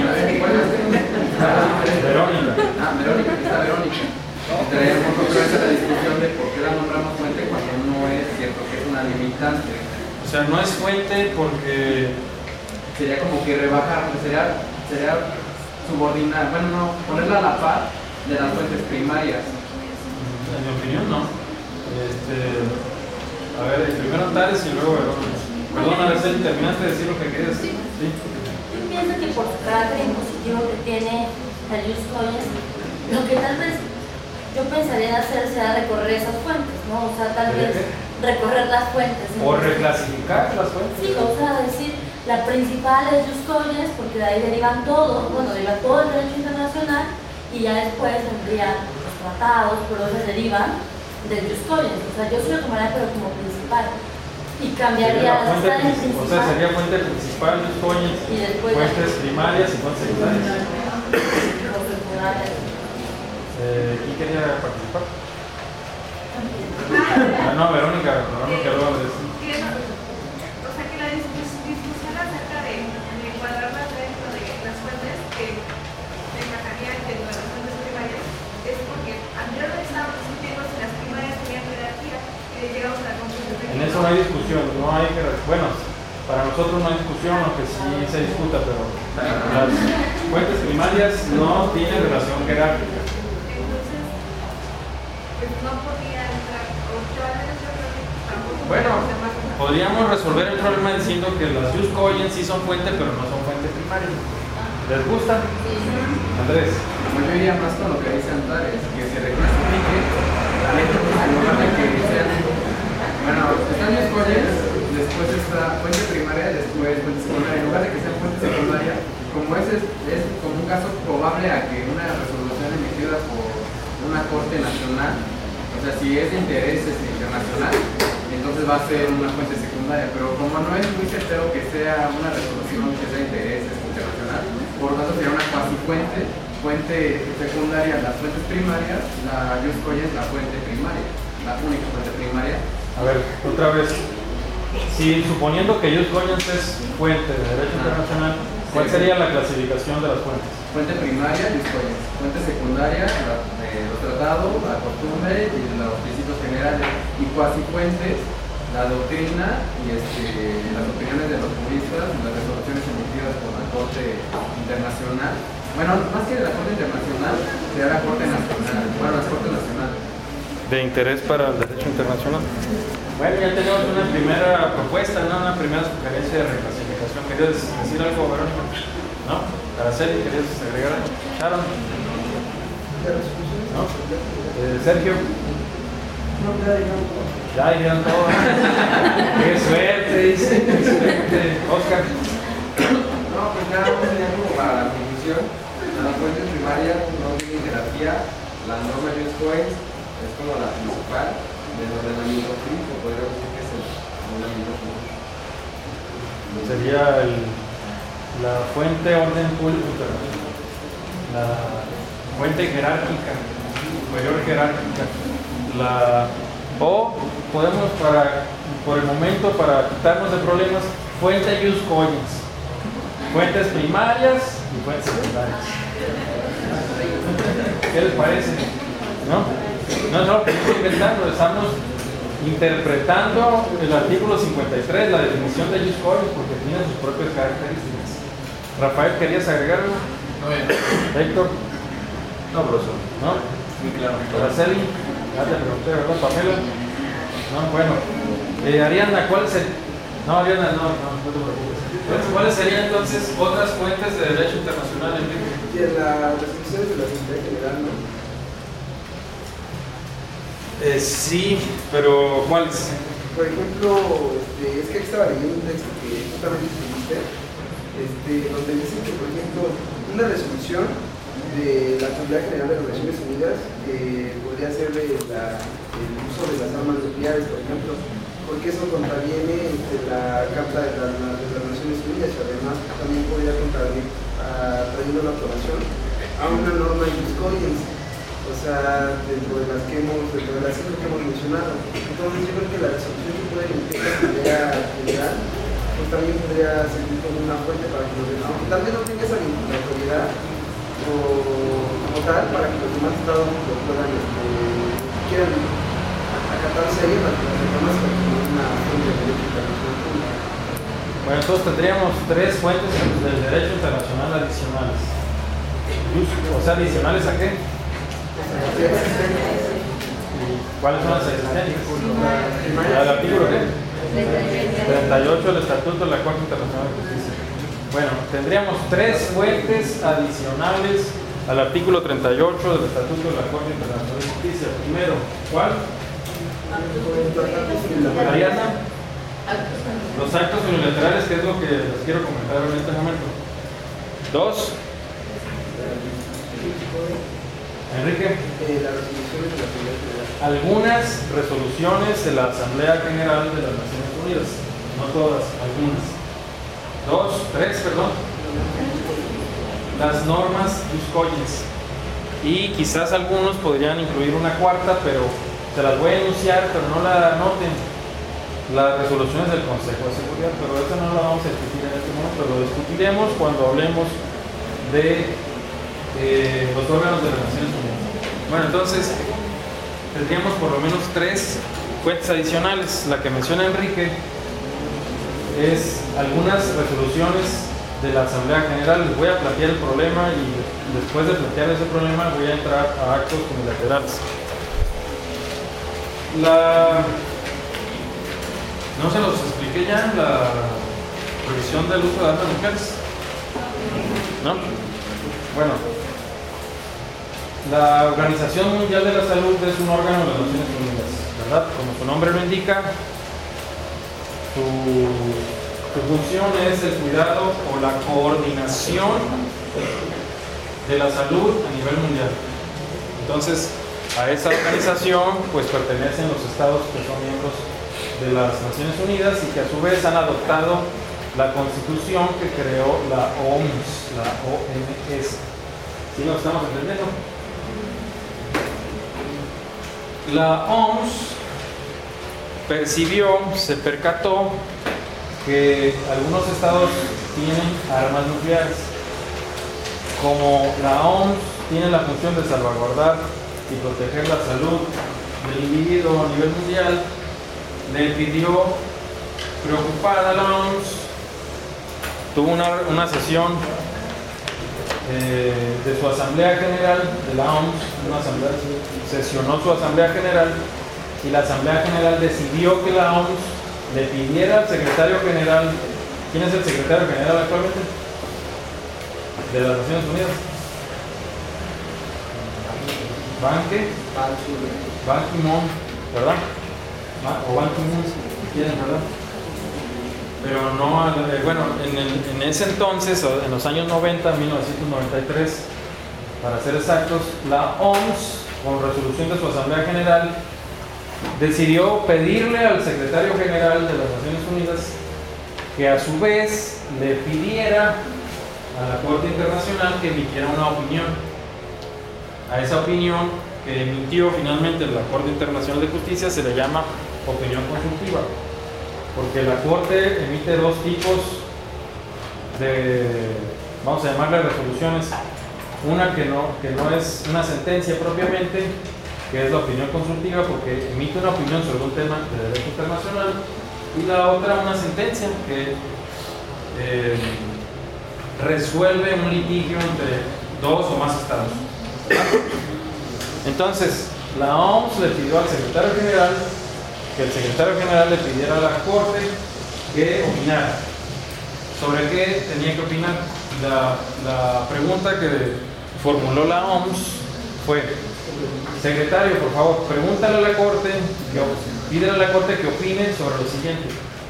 Verónica. Ah, Verónica, está Verónica. Traemos otra vez a la discusión de por qué la nombramos fuente cuando no es cierto que es una limitante. O sea, no es fuente porque Sería como que rebajar, sería, sería subordinar, bueno, no, ponerla a la par de las fuentes primarias. en mi opinión no. Este, a ver, primero Tales y luego Verónica. Perdón, Araceli, terminaste de decir lo que querías. Sí. Yo pienso que por su carácter impositivo que tiene la Use Coins, lo que tal vez yo pensaría hacer será recorrer esas fuentes, ¿no? O sea, tal vez recorrer las fuentes. O reclasificar las fuentes. Sí, o sea, decir, la principal es Use Coins, porque de ahí derivan todo, bueno, deriva todo el derecho internacional, y ya después vendrían los tratados, pero esos derivan del Use Coins. O sea, yo sí lo tomaría, pero como principal. Y cambiaría las fuente, áreas o principales. sea, sería fuente principal, Use Coins, Y después fuentes primarias y fuentes secundarias. los secundarios. Eh, ¿Quién quería participar? Ah, no, Verónica, Verónica luego de eso. Que no- o sea, que la discus- discusión acerca de, de encuadrarlas dentro de las fuentes que encajarían dentro de las fuentes primarias es porque anteriormente estábamos discutiendo si las primarias tenían jerarquía y llegamos a la conclusión de que En eso no hay discusión, no hay que. Bueno, para nosotros no hay discusión, aunque sí se discuta, pero las fuentes primarias no tienen relación jerárquica. entonces pues no podía entrar, o yo al menos yo creo que tampoco Bueno, podía ser más una- podríamos resolver el problema diciendo que las Use Coins sí son fuente, pero no son fuente primaria. ¿Les gusta? Andrés. Pues yo iría más con lo que dice Antares, que se reclasifique, en lugar de que sean, bueno, están los coins, después está fuente primaria, después fuente secundaria, en lugar de que sean fuente secundaria, como ese es, es como un caso probable a que una resolución emitida por una corte nacional, o sea, si es de interés este, internacional, entonces va a ser una fuente secundaria, pero como no es muy certero que sea una resolución que sea de interés este, internacional, por lo tanto sería una cuasi fuente, fuente secundaria las fuentes primarias, la Use Coins es la fuente primaria, la única fuente primaria. A ver, otra vez. Si suponiendo que Use Coins es fuente de derecho internacional, ¿cuál sería la clasificación de las fuentes? Fuente primaria, Use Coins. Fuente secundaria, la, eh, los tratados, la costumbre y los principios generales. Y cuasi fuentes, la doctrina y este, las opiniones de los juristas, las resoluciones emitidas por la Corte Internacional. Bueno, más que de la Corte Internacional, sería la Corte Nacional. Bueno, las Cortes Nacionales. De interés para el derecho internacional. Bueno, ya tenemos una primera propuesta, ¿no? Una primera sugerencia de reclasificación. ¿Querías decir algo, Verónica? ¿No? Araceli, ¿querías agregar algo? Sharon. ¿No? Eh, Sergio. Ya dijeron todo. Qué suerte, dice. Qué suerte. Oscar. No, pues nada más sería como para la conclusión. Las fuentes primarias no tienen jerarquía. La norma Use Coins es como la principal del ordenamiento jurídico. Podríamos decir que es el ordenamiento jurídico. Sería el, la fuente orden público, la fuente jerárquica, mayor jerárquica, la, o podemos para, por el momento, para quitarnos de problemas, fuente use coins, fuentes primarias y fuentes secundarias. ¿Qué les parece? ¿No? No es algo que estoy inventando, estamos interpretando el artículo cincuenta y tres, la definición de use coins, porque tiene sus propias características. Rafael, ¿querías agregar algo? No, bien. Héctor. No, profesor. ¿No? Muy claro. Araceli, ya te pregunté, ¿verdad? Pamela. No, bueno. Eh, Ariana, ¿cuál es el...? No, Ariana, no, no, no te preocupes. ¿Cuáles serían entonces otras fuentes de derecho internacional, Enrique? Y en las restricciones de la Asamblea General, ¿no? Eh, sí, pero ¿cuáles? Por ejemplo, este, es que estaba leyendo un texto que justamente escribiste, este, donde dice que, por ejemplo, una resolución de la Asamblea General de las Naciones Unidas que podría ser de la, el uso de las armas nucleares, por ejemplo, porque eso contraviene este, la Carta de, la, de las Naciones Unidas y además también podría contravenir, uh, trayendo la aprobación a una norma ius cogens, o sea, dentro de las que hemos, dentro de las cinco que hemos mencionado. Entonces yo creo que la resolución que puede emitir la Asamblea General pues también podría servir como una fuente para que los demás, aunque tal vez no tenga esa autoridad o como tal, para que los demás estados lo puedan, este, quieran acatarse ahí en las demás como una fuente de derecho internacional pública. Bueno, entonces tendríamos tres fuentes del derecho internacional adicionales. O sea, ¿adicionales a qué? ¿Cuáles son las existentes? ¿El artículo qué? treinta y ocho del Estatuto de la Corte Internacional de Justicia. Bueno, tendríamos tres fuentes adicionales al artículo treinta y ocho del Estatuto de la Corte Internacional de Justicia. Primero, ¿cuál? Ariana. Los actos unilaterales, que es lo que les quiero comentar en este momento. Dos. Enrique. Algunas resoluciones de la Asamblea General de las Naciones Unidas. No todas, algunas. Dos, tres, perdón. Las normas ius cogens. Y quizás algunos podrían incluir una cuarta, pero se las voy a enunciar, pero no la anoten. Las resoluciones del Consejo de Seguridad, pero eso no la vamos a discutir en este momento, lo discutiremos cuando hablemos de eh, los órganos de las Naciones Unidas. Bueno, entonces tendríamos por lo menos tres fuentes adicionales. La que menciona Enrique es algunas resoluciones de la Asamblea General. Les voy a plantear el problema y después de plantear ese problema voy a entrar a actos unilaterales. La... ¿No se los expliqué ya la prohibición del uso de armas nucleares? ¿No? Bueno, la Organización Mundial de la Salud es un órgano de las Naciones Unidas, ¿verdad? Como su nombre lo indica, su, su función es el cuidado o la coordinación de la salud a nivel mundial. Entonces, a esa organización pues pertenecen los estados que son miembros de las Naciones Unidas y que a su vez han adoptado la constitución que creó la O M S, la O M S. ¿Sí lo estamos entendiendo? La O M S percibió, se percató que algunos estados tienen armas nucleares. Como la O M S tiene la función de salvaguardar y proteger la salud del individuo a nivel mundial, le pidió, preocupada a la O M S, tuvo una, una sesión eh, de su Asamblea General de la O M S, una asamblea, sesionó su Asamblea General y la Asamblea General decidió que la O M S le pidiera al Secretario General. ¿Quién es el Secretario General actualmente? De las Naciones Unidas. Ban ¿qué? Ban Ki-moon, ¿verdad? O Ban Ki-moon, ¿quieren, verdad? Pero no, eh, bueno, en, el, en ese entonces, en los años noventa, mil novecientos noventa y tres, para ser exactos, la O M S, con resolución de su Asamblea General, decidió pedirle al Secretario General de las Naciones Unidas que a su vez le pidiera a la Corte Internacional que emitiera una opinión. A esa opinión que emitió finalmente la Corte Internacional de Justicia se le llama opinión consultiva, porque la Corte emite dos tipos de, vamos a llamarle resoluciones. Una que no, que no es una sentencia propiamente, que es la opinión consultiva, porque emite una opinión sobre un tema de derecho internacional, y la otra una sentencia que eh, resuelve un litigio entre dos o más estados. Entonces, la O M S le pidió al secretario general que el secretario general le pidiera a la Corte que opinara. ¿Sobre qué tenía que opinar? La, la pregunta que formuló la O M S fue: secretario, por favor, pregúntale a la Corte, que, pídele a la Corte que opine sobre lo siguiente.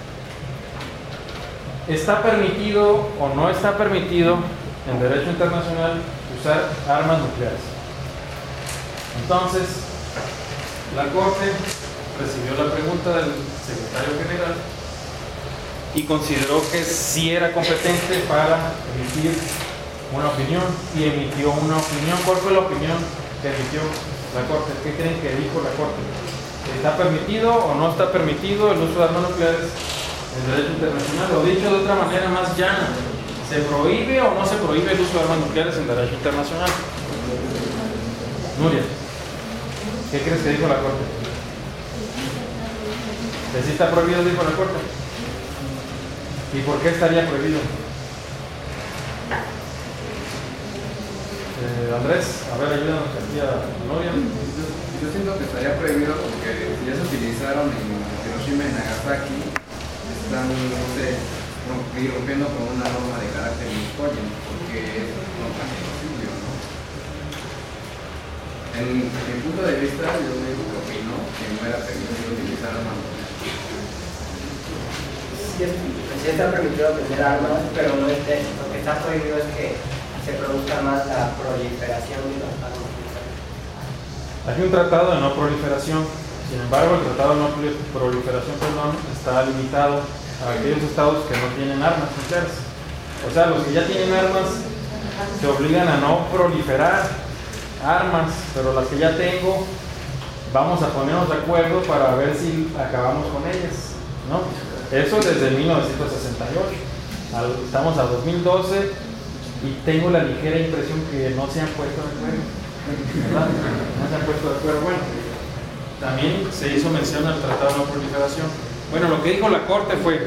¿Está permitido o no está permitido en derecho internacional usar armas nucleares? Entonces, la Corte recibió la pregunta del secretario general y consideró que sí era competente para emitir una opinión, y emitió una opinión. ¿Cuál fue la opinión que emitió la Corte? ¿Qué creen que dijo la Corte? ¿Está permitido o no está permitido el uso de armas nucleares en derecho internacional? O dicho de otra manera más llana, ¿se prohíbe o no se prohíbe el uso de armas nucleares en derecho internacional? Nuria, ¿qué crees que dijo la Corte? ¿Que sí está prohibido, dijo la Corte? ¿Y por qué estaría prohibido? Eh, Andrés, a ver, ayúdanos aquí a Nuria. Yo, yo siento que estaría prohibido porque si ya se utilizaron en Hiroshima y Nagasaki, están, no sé, rompiendo con una norma de carácter Niscoyen, porque es no tan posible, ¿no? En mi punto de vista, yo digo que opino que no era permitido utilizar armas nucleares. Sí, sí está permitido tener armas, pero no es eso. Lo que está prohibido es que se produzca más la proliferación de las armas nucleares. Hay un tratado de no proliferación. Sin embargo, el tratado de no proliferación, perdón, está limitado a aquellos estados que no tienen armas nucleares. O sea, los que ya tienen armas se obligan a no proliferar armas, pero las que ya tengo, vamos a ponernos de acuerdo para ver si acabamos con ellas, ¿no? Eso desde mil novecientos sesenta y ocho. Estamos a dos mil doce y tengo la ligera impresión que no se han puesto de acuerdo, ¿verdad? No se han puesto de acuerdo. Bueno, también se hizo mención al Tratado de No Proliferación. Bueno, lo que dijo la Corte fue...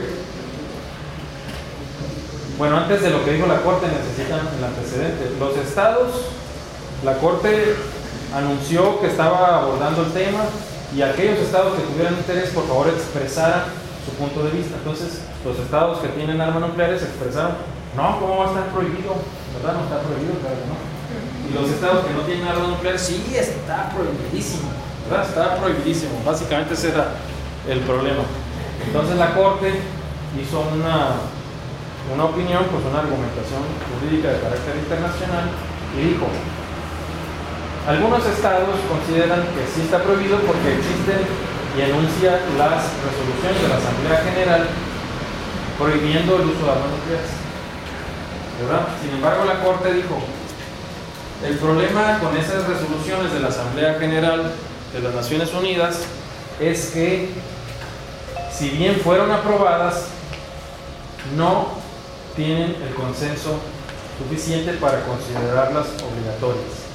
Bueno, antes de lo que dijo la Corte necesitan el antecedente. Los estados, la Corte anunció que estaba abordando el tema, y aquellos estados que tuvieran interés, por favor, expresaran su punto de vista. Entonces, los estados que tienen armas nucleares expresaron: no, ¿cómo va a estar prohibido? ¿Verdad? No está prohibido, claro que no. Y los estados que no tienen armas nucleares, sí, está prohibidísimo, ¿verdad? Está prohibidísimo. Básicamente ese era el problema. Entonces la Corte hizo una, una opinión, pues una argumentación jurídica de carácter internacional, y dijo: algunos estados consideran que sí está prohibido porque existen, y enuncia las resoluciones de la Asamblea General prohibiendo el uso de armas nucleares, ¿verdad? Sin embargo, la Corte dijo: el problema con esas resoluciones de la Asamblea General de las Naciones Unidas es que, si bien fueron aprobadas, no tienen el consenso suficiente para considerarlas obligatorias.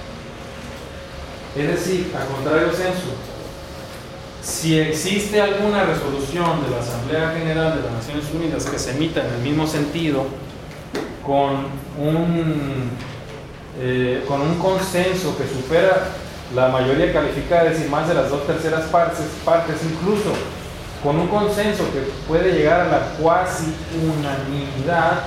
Es decir, a contrario censo, si existe alguna resolución de la Asamblea General de las Naciones Unidas que se emita en el mismo sentido, con un, eh, con un consenso que supera la mayoría calificada, es decir, más de las dos terceras partes, partes incluso con un consenso que puede llegar a la cuasi unanimidad,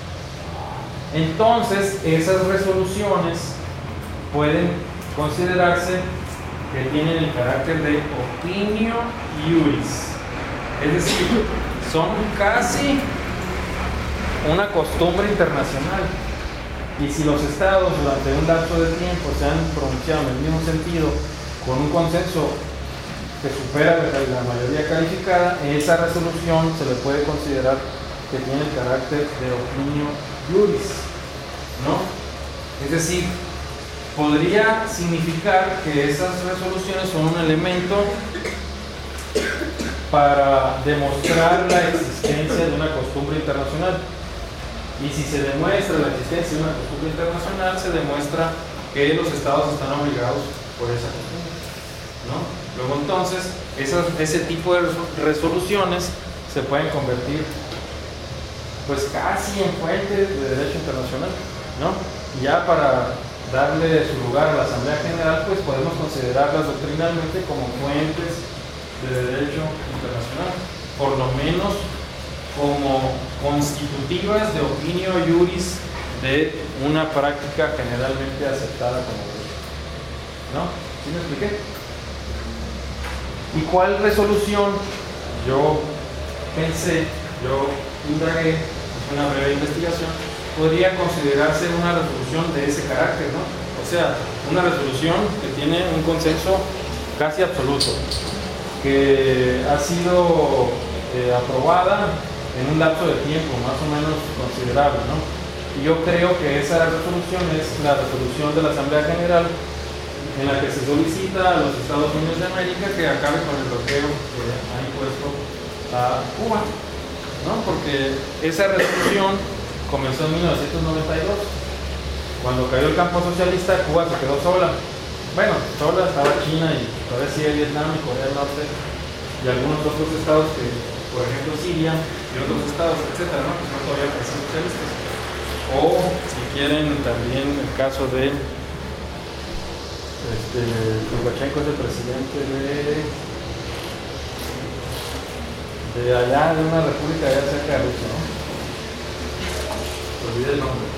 entonces esas resoluciones pueden considerarse que tienen el carácter de opinio iuris, es decir, son casi una costumbre internacional. Y si los estados durante un lapso de tiempo se han pronunciado en el mismo sentido, con un consenso que supera la mayoría calificada, esa resolución se le puede considerar que tiene el carácter de opinio iuris, ¿no? Es decir, podría significar que esas resoluciones son un elemento para demostrar la existencia de una costumbre internacional. Y si se demuestra la existencia de una costumbre internacional, se demuestra que los estados están obligados por esa costumbre, ¿no? Luego entonces, esas, ese tipo de resoluciones se pueden convertir pues casi en fuentes de derecho internacional, ¿no? Y ya para darle su lugar a la Asamblea General, pues podemos considerarlas doctrinalmente como fuentes de derecho internacional, por lo menos como constitutivas de opinio iuris de una práctica generalmente aceptada como derecho, ¿no? ¿Sí me expliqué? ¿Y cuál resolución? Yo pensé, yo indagué, hice una breve investigación, podría considerarse una resolución de ese carácter, ¿no? O sea, una resolución que tiene un consenso casi absoluto, que ha sido eh, aprobada en un lapso de tiempo más o menos considerable, ¿no? Y yo creo que esa resolución es la resolución de la Asamblea General en la que se solicita a los Estados Unidos de América que acabe con el bloqueo que ha impuesto a Cuba, ¿no? Porque esa resolución comenzó en mil novecientos noventa y dos. Cuando cayó el campo socialista, Cuba se quedó sola. Bueno, sola estaba China y todavía sigue Vietnam y Corea del Norte y algunos otros estados que, por ejemplo, Siria y otros estados, etcétera, ¿no? Que son todavía países socialistas. O, si quieren, también el caso de este, Lukashenko es el presidente de de allá, de una república allá cerca de Rusia, ¿no? Olvidé el nombre.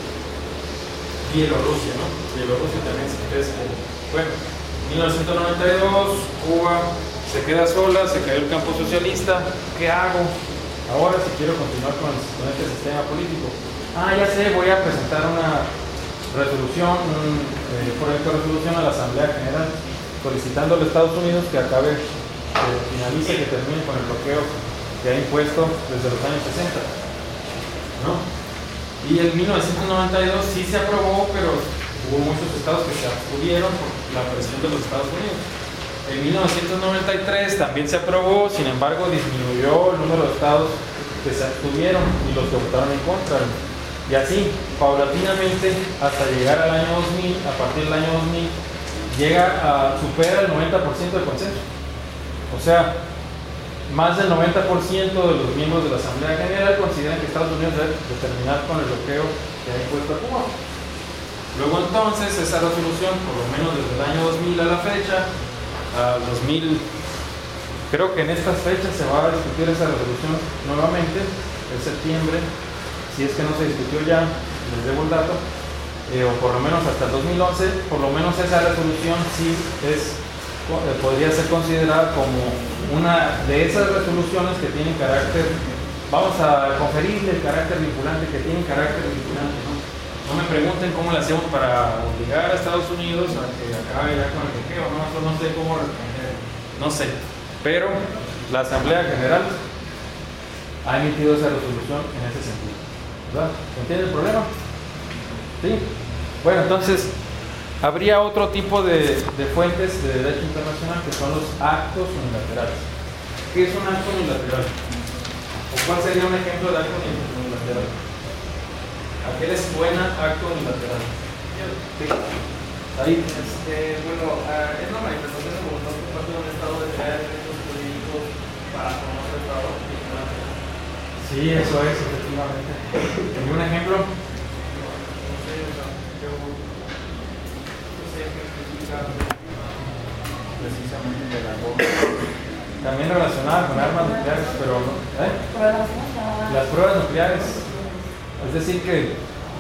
Bielorrusia, ¿no? Bielorrusia también se es que, bueno, mil novecientos noventa y dos, Cuba se queda sola, se cayó el campo socialista. ¿Qué hago ahora si quiero continuar con, con este sistema político? Ah, ya sé, voy a presentar una resolución, un eh, proyecto de resolución a la Asamblea General solicitando a los Estados Unidos que acabe, que finalice, que termine con el bloqueo que ha impuesto desde los años sesenta, ¿no? Y en mil novecientos noventa y dos sí se aprobó, pero hubo muchos estados que se abstuvieron por la presión de los Estados Unidos. En mil novecientos noventa y tres también se aprobó, sin embargo disminuyó el número de estados que se abstuvieron y los que votaron en contra. Y así, paulatinamente, hasta llegar al año dos mil, a partir del año dos mil, llega a, supera el noventa por ciento de consenso. O sea, más del noventa por ciento de los miembros de la Asamblea General consideran que Estados Unidos debe terminar con el bloqueo que ha impuesto a Cuba. Luego entonces, esa resolución, por lo menos desde el año dos mil a la fecha, al dos mil, creo que en estas fechas se va a discutir esa resolución nuevamente, en septiembre, si es que no se discutió ya, les debo el dato, eh, o por lo menos hasta el dos mil once, por lo menos esa resolución sí es, eh, podría ser considerada como una de esas resoluciones que tienen carácter, vamos a conferirle el carácter vinculante, que tienen carácter vinculante, ¿no? No me pregunten cómo le hacemos para obligar a Estados Unidos a que acabe ya con el bloqueo, no, eso no sé cómo responder, no sé, pero la Asamblea General ha emitido esa resolución en ese sentido. ¿Verdad? ¿Entiende el problema? ¿Sí? Bueno, entonces, habría otro tipo de, de fuentes de derecho internacional que son los actos unilaterales. ¿Qué es un acto unilateral? ¿O cuál sería un ejemplo de acto unilateral? ¿A qué les suena acto unilateral? Sí. Ahí. Este, bueno, uh, es la manifestación de voluntad por parte de un Estado de crear derechos jurídicos para con otro Estado. Sí, eso es, efectivamente. ¿Tenía un ejemplo? No sé, o sea, yo no sé qué explicar precisamente de la bomba. También relacionada con armas nucleares, pero no. ¿Eh? Las pruebas nucleares. Es decir, que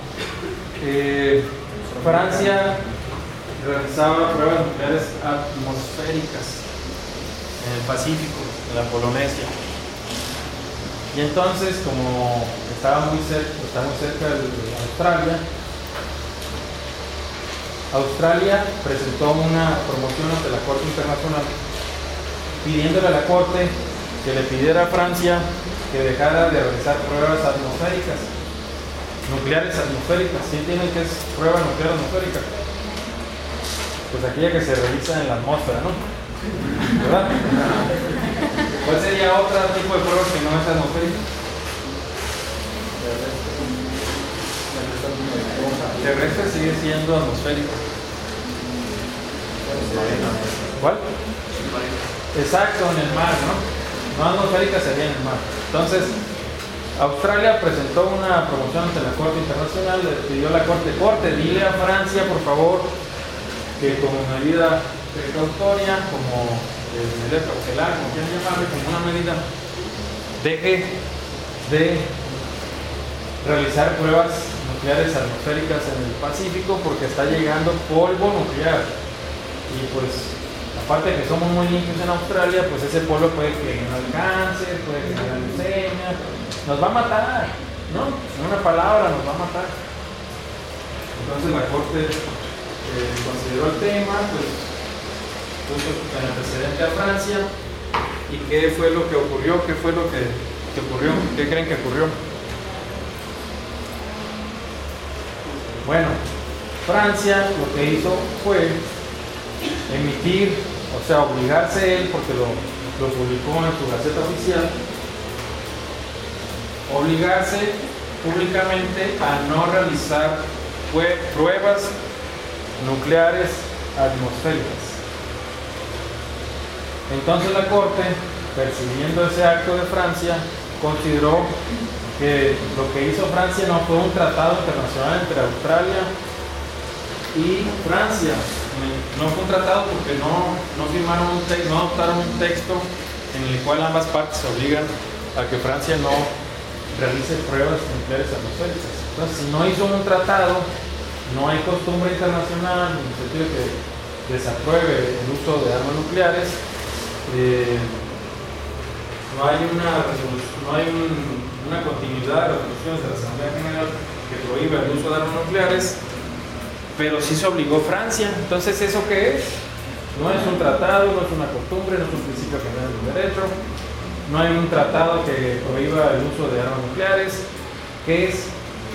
eh, Francia realizaba pruebas nucleares atmosféricas en el Pacífico, en la Polinesia. Y entonces, como estaba muy cerca, estaba muy cerca de Australia, Australia presentó una promoción ante la Corte Internacional pidiéndole a la Corte que le pidiera a Francia que dejara de realizar pruebas atmosféricas. nucleares atmosféricas. ¿Sí entienden qué es prueba nuclear atmosférica? Pues aquella que se realiza en la atmósfera, ¿no? ¿Verdad? ¿Cuál sería otro tipo de prueba que no es atmosférica? Terrestre sigue siendo atmosférico. ¿Cuál? Exacto, en el mar, ¿no? No atmosférica sería en el mar. Entonces, Australia presentó una promoción ante la Corte Internacional, le pidió a la Corte, Corte, dile a Francia, por favor, que como medida precautoria, como eh, medida cautelar, como quieran llamarle, como una medida, deje de realizar pruebas nucleares atmosféricas en el Pacífico porque está llegando polvo nuclear. Y pues, aparte de que somos muy limpios en Australia, pues ese polvo puede que no cáncer, puede que haya leucemia, nos va a matar, ¿no? En una palabra, nos va a matar. Entonces la Corte eh, consideró el tema, pues puso en antecedente a Francia. ¿Y qué fue lo que ocurrió? ¿Qué fue lo que, que ocurrió? ¿Qué creen que ocurrió? Bueno, Francia lo que hizo fue emitir, o sea, obligarse él, porque lo, lo publicó en su Gaceta Oficial, obligarse públicamente a no realizar pruebas nucleares atmosféricas. Entonces la Corte, percibiendo ese acto de Francia, consideró que lo que hizo Francia no fue un tratado internacional entre Australia y Francia. No fue un tratado porque no, no firmaron un texto, no adoptaron un texto en el cual ambas partes se obligan a que Francia no realice pruebas nucleares atmosféricas. Entonces, si no hizo un tratado, no hay costumbre internacional en el sentido de que desapruebe el uso de armas nucleares. Eh, no hay una resolución, no hay un, una continuidad de resoluciones de la Asamblea General que prohíba el uso de armas nucleares, pero sí se obligó Francia. Entonces, ¿eso qué es? No es un tratado, no es una costumbre, no es un principio general del derecho, no hay un tratado que prohíba el uso de armas nucleares. ¿Qué es?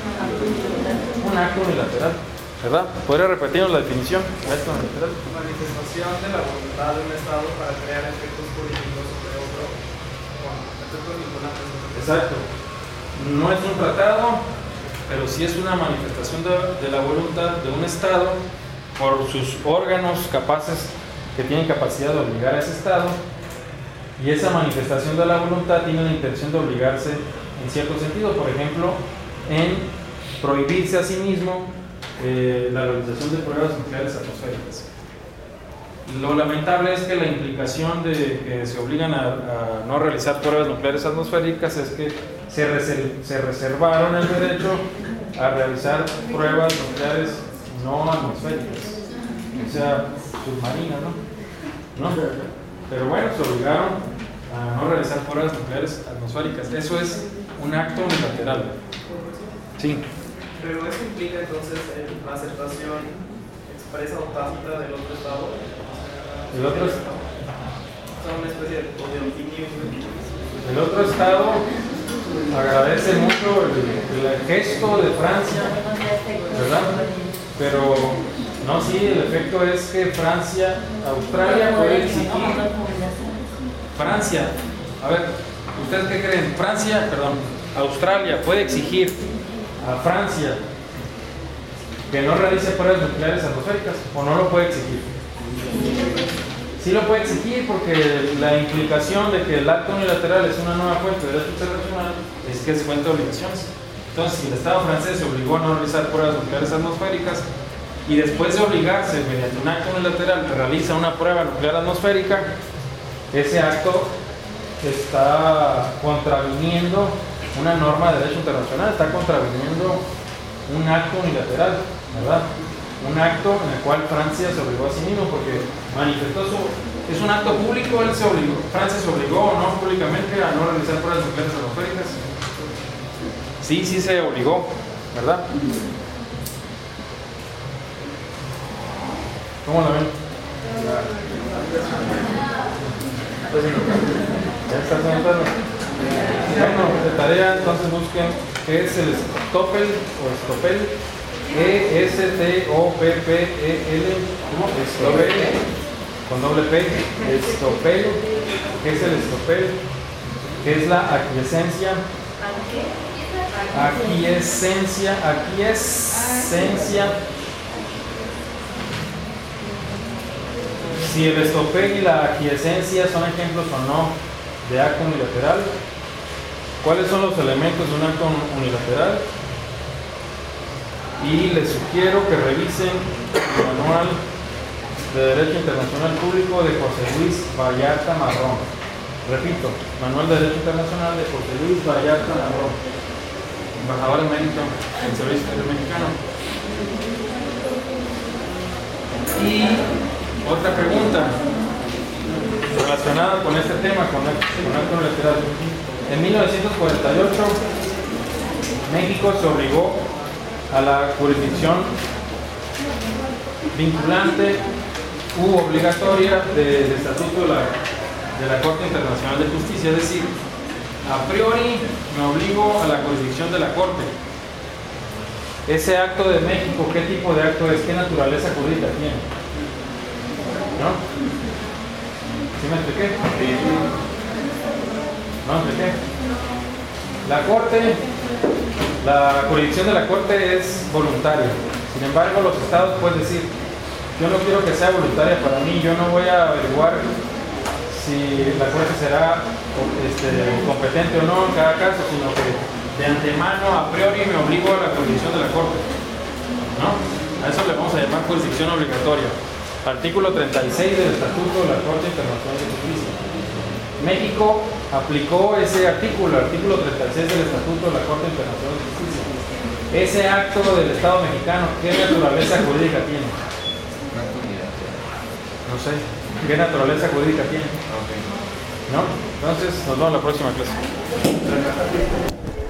Un acto unilateral, ¿verdad? ¿Podría repetirnos la definición? Acto unilateral. Manifestación de la voluntad de un Estado para crear efectos políticos sobre otro con efectos vinculantes. Exacto. No es un tratado, pero sí es una manifestación de, de la voluntad de un Estado por sus órganos capaces, que tienen capacidad de obligar a ese Estado, y esa manifestación de la voluntad tiene la intención de obligarse en cierto sentido, por ejemplo, en prohibirse a sí mismo eh, la realización de pruebas nucleares atmosféricas. Lo lamentable es que la implicación de que se obligan a, a no realizar pruebas nucleares atmosféricas es que se, reser, se reservaron el derecho a realizar pruebas nucleares no atmosféricas, o sea, submarinas, ¿no? ¿no? Pero bueno, se obligaron a no realizar pruebas nucleares atmosféricas. Eso es un acto unilateral. Sí. Pero eso implica entonces la aceptación expresa o tácita del otro Estado. El otro, o sea, una especie de, de opinión. El otro Estado agradece mucho el, el gesto de Francia, ¿verdad? Pero no, sí, el efecto es que Francia, Australia puede exigir. Francia, a ver, ¿ustedes qué creen? Francia, perdón, Australia puede exigir a Francia que no realice pruebas nucleares atmosféricas, o no lo puede exigir. Sí lo puede exigir, porque la implicación de que el acto unilateral es una nueva fuente de derecho internacional es que es fuente de obligaciones. Entonces, si el Estado francés se obligó a no realizar pruebas nucleares atmosféricas y después de obligarse mediante un acto unilateral realiza una prueba nuclear atmosférica, ese acto está contraviniendo una norma de derecho internacional, está contraviniendo un acto unilateral, ¿verdad? Un acto en el cual Francia se obligó a sí mismo porque manifestó su... Es un acto público, él se obligó, Francia se obligó o no públicamente a no realizar pruebas nucleares atmosféricas. Sí, sí se obligó, ¿verdad? ¿Cómo la ven? Ya está sentado. Bueno, tarea, entonces busquen qué es el estoppel o estopel. E S T O P P E L. ¿Cómo? Estopel. Con doble P. Estopel. ¿Qué es el estopel? ¿Qué es la aquiescencia? Aquiescencia. Aquiescencia. Si el estopel y la aquiescencia son ejemplos o no de acto unilateral. ¿Cuáles son los elementos de un acto unilateral? Y les sugiero que revisen el manual de Derecho Internacional Público de José Luis Vallarta Marrón. Repito, Manual de Derecho Internacional de José Luis Vallarta Marrón, embajador emérito en Servicio Exterior Mexicano. Y otra pregunta relacionada con este tema, con el, con acto unilateral. En mil novecientos cuarenta y ocho, México se obligó a la jurisdicción vinculante u obligatoria del Estatuto de la, de la Corte Internacional de Justicia, es decir, a priori me obligo a la jurisdicción de la Corte. Ese acto de México, ¿qué tipo de acto es? ¿Qué naturaleza jurídica tiene? ¿No? ¿Sí me expliqué? ¿No me expliqué? La Corte, la jurisdicción de la Corte es voluntaria. Sin embargo, los estados pueden decir, yo no quiero que sea voluntaria para mí, yo no voy a averiguar si la Corte será este, competente o no en cada caso, sino que de antemano, a priori, me obligo a la jurisdicción de la Corte. ¿No? A eso le vamos a llamar jurisdicción obligatoria. Artículo treinta y seis del Estatuto de la Corte Internacional de Justicia. México aplicó ese artículo, artículo treinta y seis del Estatuto de la Corte Internacional de Justicia. Ese acto del Estado mexicano, ¿qué naturaleza jurídica tiene? No sé. ¿Qué naturaleza jurídica tiene? ¿No? Entonces, nos vemos en la próxima clase.